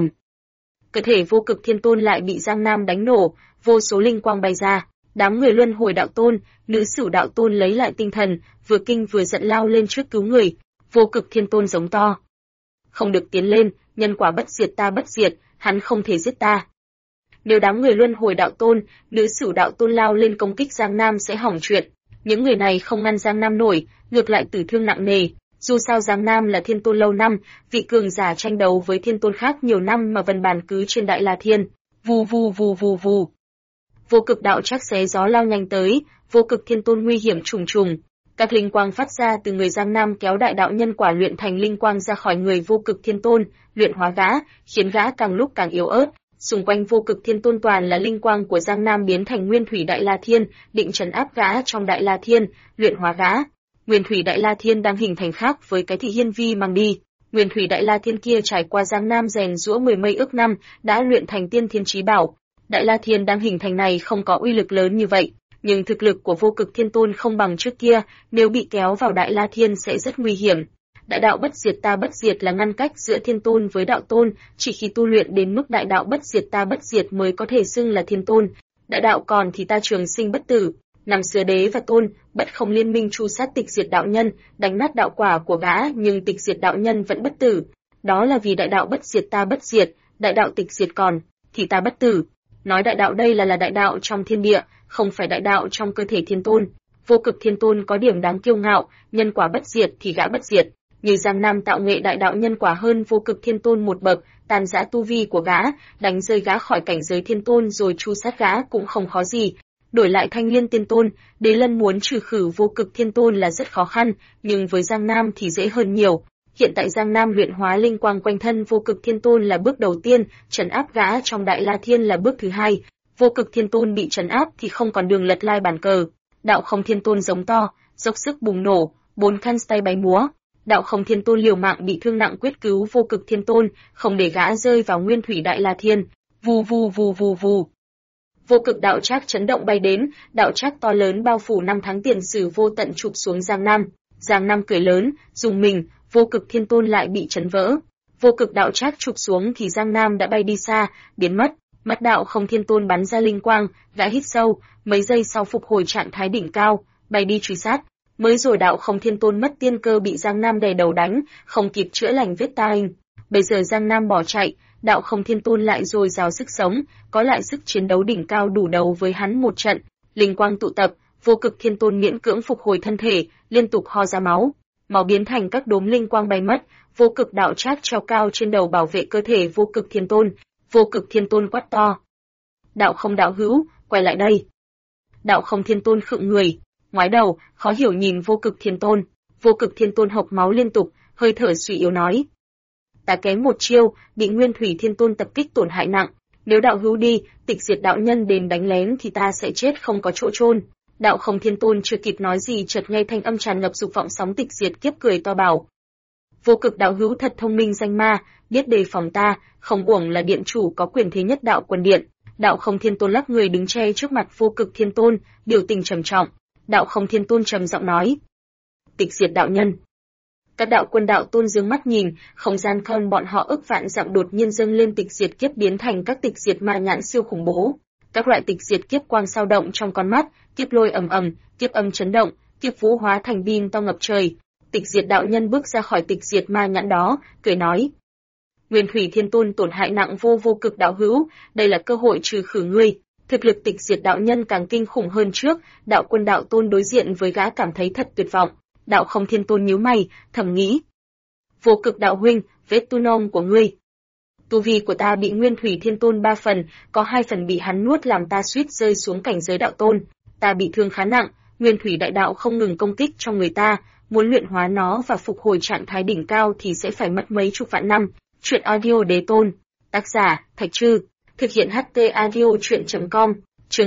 Cơ thể Vô Cực Thiên Tôn lại bị Giang Nam đánh nổ, vô số linh quang bay ra. Đám người Luân Hồi Đạo Tôn, Nữ Sửu Đạo Tôn lấy lại tinh thần, vừa kinh vừa giận lao lên trước cứu người. Vô Cực Thiên Tôn giống to: "Không được tiến lên, nhân quả bất diệt ta bất diệt, hắn không thể giết ta." Nếu đám người Luân Hồi Đạo Tôn, Nữ Sửu Đạo Tôn lao lên công kích Giang Nam sẽ hỏng chuyện. Những người này không ngăn Giang Nam nổi, ngược lại tử thương nặng nề. Dù sao Giang Nam là Thiên Tôn lâu năm, vị cường giả tranh đấu với Thiên Tôn khác nhiều năm mà vần bàn cứ trên Đại La Thiên. Vù vù vù vù vù. Vô Cực Đạo Trác xé gió lao nhanh tới, Vô Cực Thiên Tôn nguy hiểm trùng trùng. Các linh quang phát ra từ người Giang Nam kéo đại đạo nhân quả luyện thành linh quang ra khỏi người Vô Cực Thiên Tôn, luyện hóa gã, khiến gã càng lúc càng yếu ớt. Xung quanh Vô Cực Thiên Tôn toàn là linh quang của Giang Nam biến thành Nguyên Thủy Đại La Thiên, định trấn áp gã trong Đại La Thiên, luyện hóa gã. Nguyên Thủy Đại La Thiên đang hình thành khác với cái Thị Hiên Vi mang đi. Nguyên Thủy Đại La Thiên kia trải qua Giang Nam rèn giũa mười mấy ức năm, đã luyện thành Tiên Thiên Chí Bảo. Đại La Thiên đang hình thành này không có uy lực lớn như vậy, nhưng thực lực của Vô Cực Thiên Tôn không bằng trước kia, nếu bị kéo vào Đại La Thiên sẽ rất nguy hiểm. Đại đạo bất diệt ta bất diệt là ngăn cách giữa Thiên Tôn với Đạo Tôn, chỉ khi tu luyện đến mức đại đạo bất diệt ta bất diệt mới có thể xưng là Thiên Tôn. Đại đạo còn thì ta trường sinh bất tử. Năm xưa Đế và Tôn, Bất Không liên minh tru sát Tịch Diệt đạo nhân, đánh nát đạo quả của gã, nhưng Tịch Diệt đạo nhân vẫn bất tử. Đó là vì đại đạo bất diệt ta bất diệt, đại đạo tịch diệt còn thì ta bất tử. Nói đại đạo đây là đại đạo trong thiên địa, không phải đại đạo trong cơ thể Thiên Tôn. Vô Cực Thiên Tôn có điểm đáng kiêu ngạo, nhân quả bất diệt thì gã bất diệt. Như Giang Nam tạo nghệ đại đạo nhân quả hơn Vô Cực Thiên Tôn một bậc, tàn giã tu vi của gã, đánh rơi gã khỏi cảnh giới Thiên Tôn rồi tru sát gã cũng không khó gì. Đổi lại Thanh Liên Tiên Tôn, Đế Lân muốn trừ khử Vô Cực Thiên Tôn là rất khó khăn, nhưng với Giang Nam thì dễ hơn nhiều. Hiện tại Giang Nam luyện hóa linh quang quanh thân Vô Cực Thiên Tôn là bước đầu tiên, trấn áp gã trong Đại La Thiên là bước thứ hai. Vô Cực Thiên Tôn bị trấn áp thì không còn đường lật lai bàn cờ. Đạo Không Thiên Tôn giống to, dốc sức bùng nổ, 4 khăn tay bay múa. Đạo Không Thiên Tôn liều mạng bị thương nặng quyết cứu Vô Cực Thiên Tôn, không để gã rơi vào Nguyên Thủy Đại La Thiên. Vù vù vù vù vù. Vô Cực Đạo Trác chấn động bay đến, đạo trác to lớn bao phủ năm tháng tiền sử vô tận chụp xuống Giang Nam. Giang Nam cười lớn, dùng mình, Vô Cực Thiên Tôn lại bị chấn vỡ. Vô Cực Đạo Trác chụp xuống thì Giang Nam đã bay đi xa, biến mất. Mắt Đạo Không Thiên Tôn bắn ra linh quang, gã hít sâu, mấy giây sau phục hồi trạng thái đỉnh cao, bay đi truy sát. Mới rồi Đạo Không Thiên Tôn mất tiên cơ bị Giang Nam đè đầu đánh, không kịp chữa lành vết tai. Bây giờ Giang Nam bỏ chạy, Đạo Không Thiên Tôn lại dồi dào sức sống, có lại sức chiến đấu đỉnh cao đủ đầu với hắn một trận. Linh quang tụ tập, Vô Cực Thiên Tôn miễn cưỡng phục hồi thân thể, liên tục ho ra máu. Máu biến thành các đốm linh quang bay mất, Vô Cực Đạo Trác treo cao trên đầu bảo vệ cơ thể Vô Cực Thiên Tôn. Vô Cực Thiên Tôn quát to: "Đạo Không đạo hữu, quay lại đây." Đạo Không Thiên Tôn khựng người, ngoái đầu, khó hiểu nhìn Vô Cực Thiên Tôn. Vô Cực Thiên Tôn hộc máu liên tục, hơi thở suy yếu nói: "Ta kém một chiêu, bị Nguyên Thủy Thiên Tôn tập kích tổn hại nặng. Nếu đạo hữu đi, Tịch Diệt đạo nhân đến đánh lén thì ta sẽ chết không có chỗ chôn." Đạo Không Thiên Tôn chưa kịp nói gì chợt nghe thanh âm tràn ngập dục vọng sóng tịch diệt kiếp cười to bảo: "Vô Cực đạo hữu thật thông minh danh ma, biết đề phòng ta, không uổng là điện chủ có quyền thế nhất đạo quân điện." Đạo Không Thiên Tôn lắc người đứng che trước mặt Vô Cực Thiên Tôn, biểu tình trầm trọng. Đạo Không Thiên Tôn trầm giọng nói: "Tịch Diệt đạo nhân." Các đạo quân đạo tôn dương mắt nhìn, không gian con bọn họ ức vạn dặm đột nhiên dâng lên tịch diệt kiếp biến thành các tịch diệt ma nhãn siêu khủng bố. Các loại tịch diệt kiếp quang sao động trong con mắt, kiếp lôi ầm ầm, kiếp âm chấn động, kiếp vũ hóa thành pin to ngập trời. Tịch Diệt đạo nhân bước ra khỏi tịch diệt ma nhãn đó, cười nói: "Nguyên Thủy Thiên Tôn tổn hại nặng Vô Cực đạo hữu, đây là cơ hội trừ khử ngươi." Thực lực tịch diệt đạo nhân càng kinh khủng hơn trước, đạo quân đạo tôn đối diện với gã cảm thấy thật tuyệt vọng. Đạo Không Thiên Tôn nhíu mày, thầm nghĩ: "Vô Cực đạo huynh, vết tu nông của ngươi." Tu vi của ta bị Nguyên Thủy Thiên Tôn 3 phần, có 2 phần bị hắn nuốt làm ta suýt rơi xuống cảnh giới đạo tôn. Ta bị thương khá nặng, Nguyên Thủy Đại Đạo không ngừng công kích trong người ta, muốn luyện hóa nó và phục hồi trạng thái đỉnh cao thì sẽ phải mất mấy chục vạn năm. Truyện audio Đế Tôn. Tác giả: Thạch Trư. Thực hiện HT audio truyện.com. Chương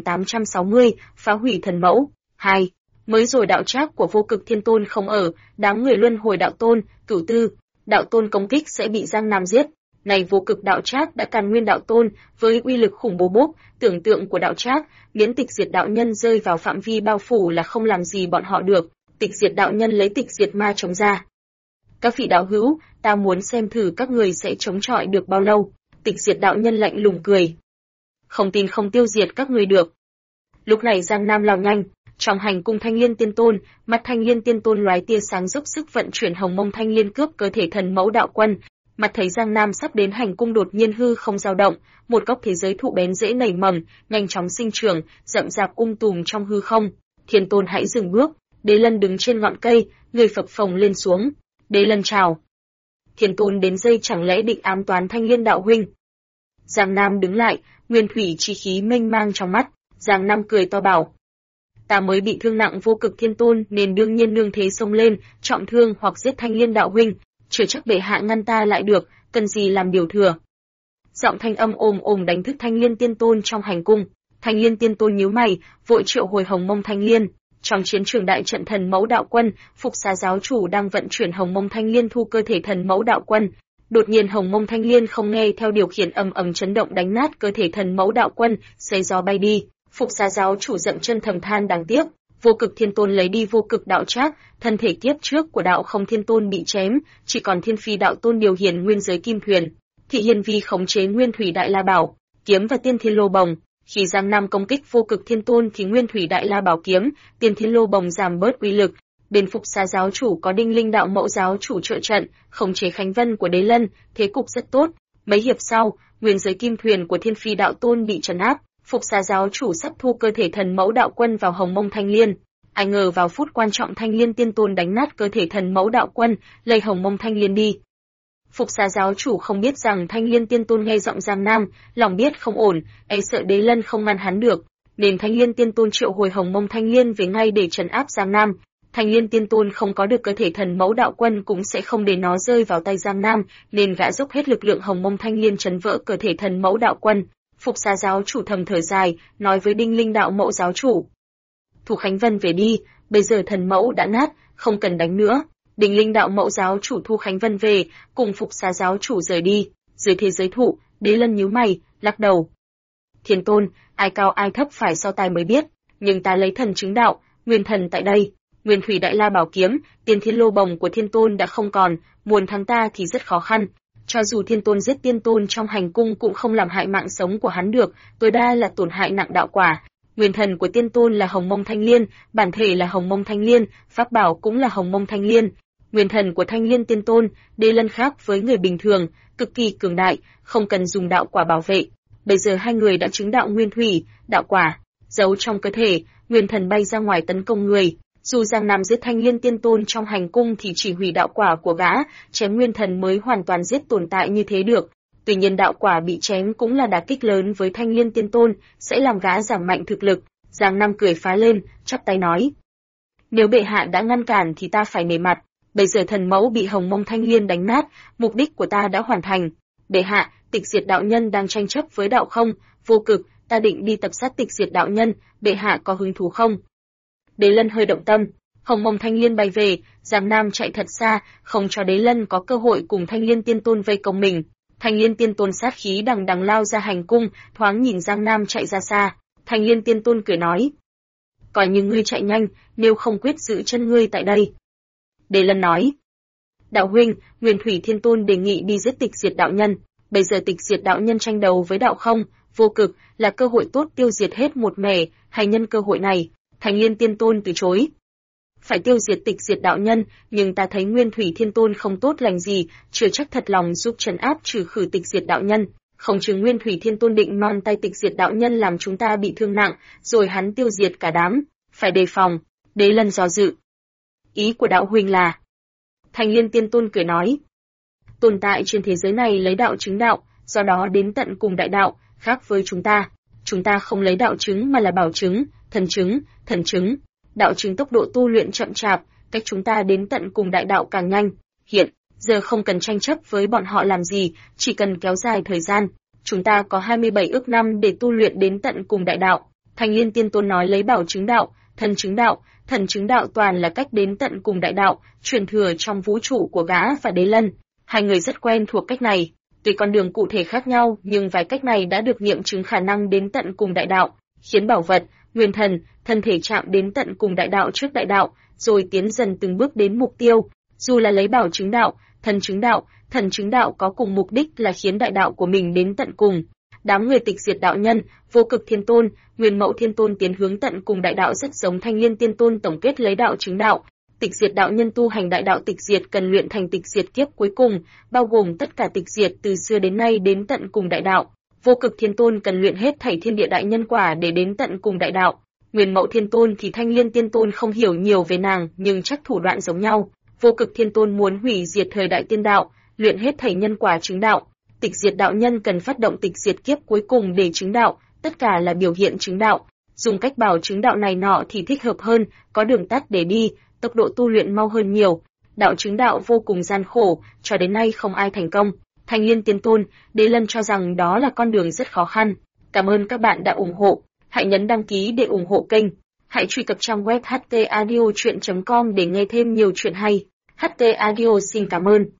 2860, phá hủy thần mẫu. 2. Mới rồi đạo trác của Vô Cực Thiên Tôn không ở, đám người luân hồi đạo tôn, cửu tư, đạo tôn công kích sẽ bị Giang Nam giết. Này Vô Cực đạo trác đã càn nguyên đạo tôn, với uy lực khủng bố bốp, tưởng tượng của đạo trác, miễn tịch diệt đạo nhân rơi vào phạm vi bao phủ là không làm gì bọn họ được. Tịch diệt đạo nhân lấy tịch diệt ma chống ra. Các vị đạo hữu, ta muốn xem thử các người sẽ chống chọi được bao lâu. Tịch diệt đạo nhân lạnh lùng cười. Không tin không tiêu diệt các người được. Lúc này Giang Nam lao nhanh, trong hành cung Thanh Liên Tiên Tôn, mặt Thanh Liên Tiên Tôn lóe tia sáng dốc sức vận chuyển hồng mông thanh liên cướp cơ thể thần mẫu đạo quân. Mặt thấy Giang Nam sắp đến hành cung đột nhiên hư không dao động, một gốc thế giới thụ bén rễ nảy mầm, nhanh chóng sinh trưởng, rậm rạp tùm trong hư không. Thiên Tôn hãy dừng bước. Đế Lân đứng trên ngọn cây, người phập phồng lên xuống. Đế Lân chào. Thiên Tôn đến dây chẳng lẽ định ám toán Thanh Liên đạo huynh? Giang Nam đứng lại, nguyên thủy chi khí mênh mang trong mắt. Giang Nam cười to bảo: ta mới bị thương nặng Vô Cực Thiên Tôn nên đương nhiên nương thế xông lên, trọng thương hoặc giết Thanh Liên đạo huynh. Chưa chắc bệ hạ ngăn ta lại được, cần gì làm điều thừa. Giọng thanh âm ồm đánh thức Thanh Liên Tiên Tôn trong hành cung. Thanh Liên Tiên Tôn nhíu mày, vội triệu hồi hồng mông thanh liên. Trong chiến trường đại trận thần mẫu đạo quân, Phục Xà giáo chủ đang vận chuyển hồng mông thanh liên thu cơ thể thần mẫu đạo quân. Đột nhiên hồng mông thanh liên không nghe theo điều khiển ầm chấn động đánh nát cơ thể thần mẫu đạo quân, xé gió bay đi. Phục Xà giáo chủ dậm chân thầm than đáng tiếc. Vô Cực Thiên Tôn lấy đi Vô Cực đạo trác, thân thể kiếp trước của đạo không Thiên Tôn bị chém, chỉ còn Thiên Phi đạo tôn điều khiển nguyên giới kim thuyền. Thị Hiên Vi khống chế Nguyên Thủy Đại La Bảo, kiếm và Tiên Thiên Lô Bồng. Khi Giang Nam công kích Vô Cực Thiên Tôn thì Nguyên Thủy Đại La Bảo kiếm, Tiên Thiên Lô Bồng giảm bớt uy lực. Bên Phục Xà giáo chủ có Đinh Linh đạo mẫu giáo chủ trợ trận, khống chế Khánh Vân của Đế Lân, thế cục rất tốt. Mấy hiệp sau, nguyên giới kim thuyền của Thiên Phi đạo tôn bị trấn áp. Phục Xà giáo chủ sắp thu cơ thể thần mẫu đạo quân vào hồng mông thanh liên. Ai ngờ vào phút quan trọng Thanh Liên Tiên Tôn đánh nát cơ thể thần mẫu đạo quân, lấy hồng mông thanh liên đi. Phục Xà giáo chủ không biết rằng Thanh Liên Tiên Tôn nghe giọng Giang Nam, lòng biết không ổn, e sợ Đế Lân không ngăn hắn được, nên Thanh Liên Tiên Tôn triệu hồi hồng mông thanh liên về ngay để trấn áp Giang Nam. Thanh Liên Tiên Tôn không có được cơ thể thần mẫu đạo quân cũng sẽ không để nó rơi vào tay Giang Nam, nên gã dốc hết lực lượng hồng mông thanh liên trấn vỡ cơ thể thần mẫu đạo quân. Phục Xà giáo chủ thầm thở dài, nói với Đinh Linh đạo mẫu giáo chủ: Thủ Khánh Vân về đi, bây giờ thần mẫu đã nát, không cần đánh nữa. Đinh Linh đạo mẫu giáo chủ thu Khánh Vân về, cùng Phục Xà giáo chủ rời đi. Dưới thế giới thụ, Đế Lân nhíu mày, lắc đầu. Thiên Tôn, ai cao ai thấp phải so tài mới biết, nhưng ta lấy thần chứng đạo, nguyên thần tại đây. Nguyên Thủy Đại La Bảo kiếm, Tiên Thiên Lô Bồng của Thiên Tôn đã không còn, muốn thắng ta thì rất khó khăn. Cho dù Thiên Tôn giết Tiên Tôn trong hành cung cũng không làm hại mạng sống của hắn được, tối đa là tổn hại nặng đạo quả. Nguyên thần của Tiên Tôn là hồng mông thanh liên, bản thể là hồng mông thanh liên, pháp bảo cũng là hồng mông thanh liên. Nguyên thần của Thanh Liên Tiên Tôn, Đế Lân khác với người bình thường, cực kỳ cường đại, không cần dùng đạo quả bảo vệ. Bây giờ hai người đã chứng đạo nguyên thủy, đạo quả, giấu trong cơ thể, nguyên thần bay ra ngoài tấn công người. Dù Giang Nam giết Thanh Liên Tiên Tôn trong hành cung thì chỉ hủy đạo quả của gã, chém nguyên thần mới hoàn toàn giết tồn tại như thế được. Tuy nhiên đạo quả bị chém cũng là đả kích lớn với Thanh Liên Tiên Tôn, sẽ làm gã giảm mạnh thực lực. Giang Nam cười phá lên, chắp tay nói: nếu bệ hạ đã ngăn cản thì ta phải nể mặt. Bây giờ thần mẫu bị hồng mông thanh liên đánh nát, mục đích của ta đã hoàn thành. Bệ hạ, Tịch Diệt đạo nhân đang tranh chấp với đạo không, Vô Cực, ta định đi tập sát Tịch Diệt đạo nhân, bệ hạ có hứng thú không? Đế Lân hơi động tâm, hồng mông thanh liên bay về, Giang Nam chạy thật xa, không cho Đế Lân có cơ hội cùng Thanh Liên Tiên Tôn vây công mình. Thanh Liên Tiên Tôn sát khí đằng đằng lao ra hành cung, thoáng nhìn Giang Nam chạy ra xa. Thanh Liên Tiên Tôn cười nói: coi như ngươi chạy nhanh, nếu không quyết giữ chân ngươi tại đây. Đế Lân nói: đạo huynh, Nguyên Thủy Thiên Tôn đề nghị đi giết Tịch Diệt đạo nhân. Bây giờ Tịch Diệt đạo nhân tranh đấu với đạo không, Vô Cực, là cơ hội tốt tiêu diệt hết một mẻ, hay nhân cơ hội này? Thanh Liên Tiên Tôn từ chối. Phải tiêu diệt Tịch Diệt đạo nhân, nhưng ta thấy Nguyên Thủy Thiên Tôn không tốt lành gì, chưa chắc thật lòng giúp trấn áp trừ khử Tịch Diệt đạo nhân. Không chừng Nguyên Thủy Thiên Tôn định non tay Tịch Diệt đạo nhân làm chúng ta bị thương nặng, rồi hắn tiêu diệt cả đám. Phải đề phòng. Đế Lân do dự. Ý của đạo huynh là? Thanh Liên Tiên Tôn cười nói: tồn tại trên thế giới này lấy đạo chứng đạo, do đó đến tận cùng đại đạo, khác với chúng ta. Chúng ta không lấy đạo chứng mà là bảo chứng, thần chứng. Đạo chứng tốc độ tu luyện chậm chạp, cách chúng ta đến tận cùng đại đạo càng nhanh. Hiện giờ không cần tranh chấp với bọn họ làm gì, chỉ cần kéo dài thời gian. Chúng ta có 27 ức năm để tu luyện đến tận cùng đại đạo. Thanh Liên Tiên Tôn nói lấy bảo chứng đạo, thần chứng đạo toàn là cách đến tận cùng đại đạo, truyền thừa trong vũ trụ của gã và Đế Lân. Hai người rất quen thuộc cách này, tuy con đường cụ thể khác nhau nhưng vài cách này đã được nghiệm chứng khả năng đến tận cùng đại đạo, khiến bảo vật, nguyên thần, thân thể chạm đến tận cùng đại đạo trước đại đạo, rồi tiến dần từng bước đến mục tiêu. Dù là lấy bảo chứng đạo, thần chứng đạo có cùng mục đích là khiến đại đạo của mình đến tận cùng. Đám người Tịch Diệt đạo nhân, Vô Cực Thiên Tôn, Nguyên Mẫu Thiên Tôn tiến hướng tận cùng đại đạo rất giống Thanh Liên Tiên Tôn tổng kết lấy đạo chứng đạo. Tịch Diệt đạo nhân tu hành đại đạo tịch diệt cần luyện thành tịch diệt kiếp cuối cùng, bao gồm tất cả tịch diệt từ xưa đến nay đến tận cùng đại đạo. Vô Cực Thiên Tôn cần luyện hết thảy thiên địa đại nhân quả để đến tận cùng đại đạo. Nguyên Mẫu Thiên Tôn thì Thanh Liên Tiên Tôn không hiểu nhiều về nàng, nhưng chắc thủ đoạn giống nhau. Vô Cực Thiên Tôn muốn hủy diệt thời đại tiên đạo, luyện hết thảy nhân quả chứng đạo. Tịch Diệt đạo nhân cần phát động tịch diệt kiếp cuối cùng để chứng đạo, tất cả là biểu hiện chứng đạo. Dùng cách bảo chứng đạo này nọ thì thích hợp hơn, có đường tắt để đi, tốc độ tu luyện mau hơn nhiều. Đạo chứng đạo vô cùng gian khổ, cho đến nay không ai thành công. Thanh Liên Tiên Tôn, Đế Lân cho rằng đó là con đường rất khó khăn. Cảm ơn các bạn đã ủng hộ. Hãy nhấn đăng ký để ủng hộ kênh. Hãy truy cập trang web htaudio.com để nghe thêm nhiều chuyện hay. HT Audio xin cảm ơn.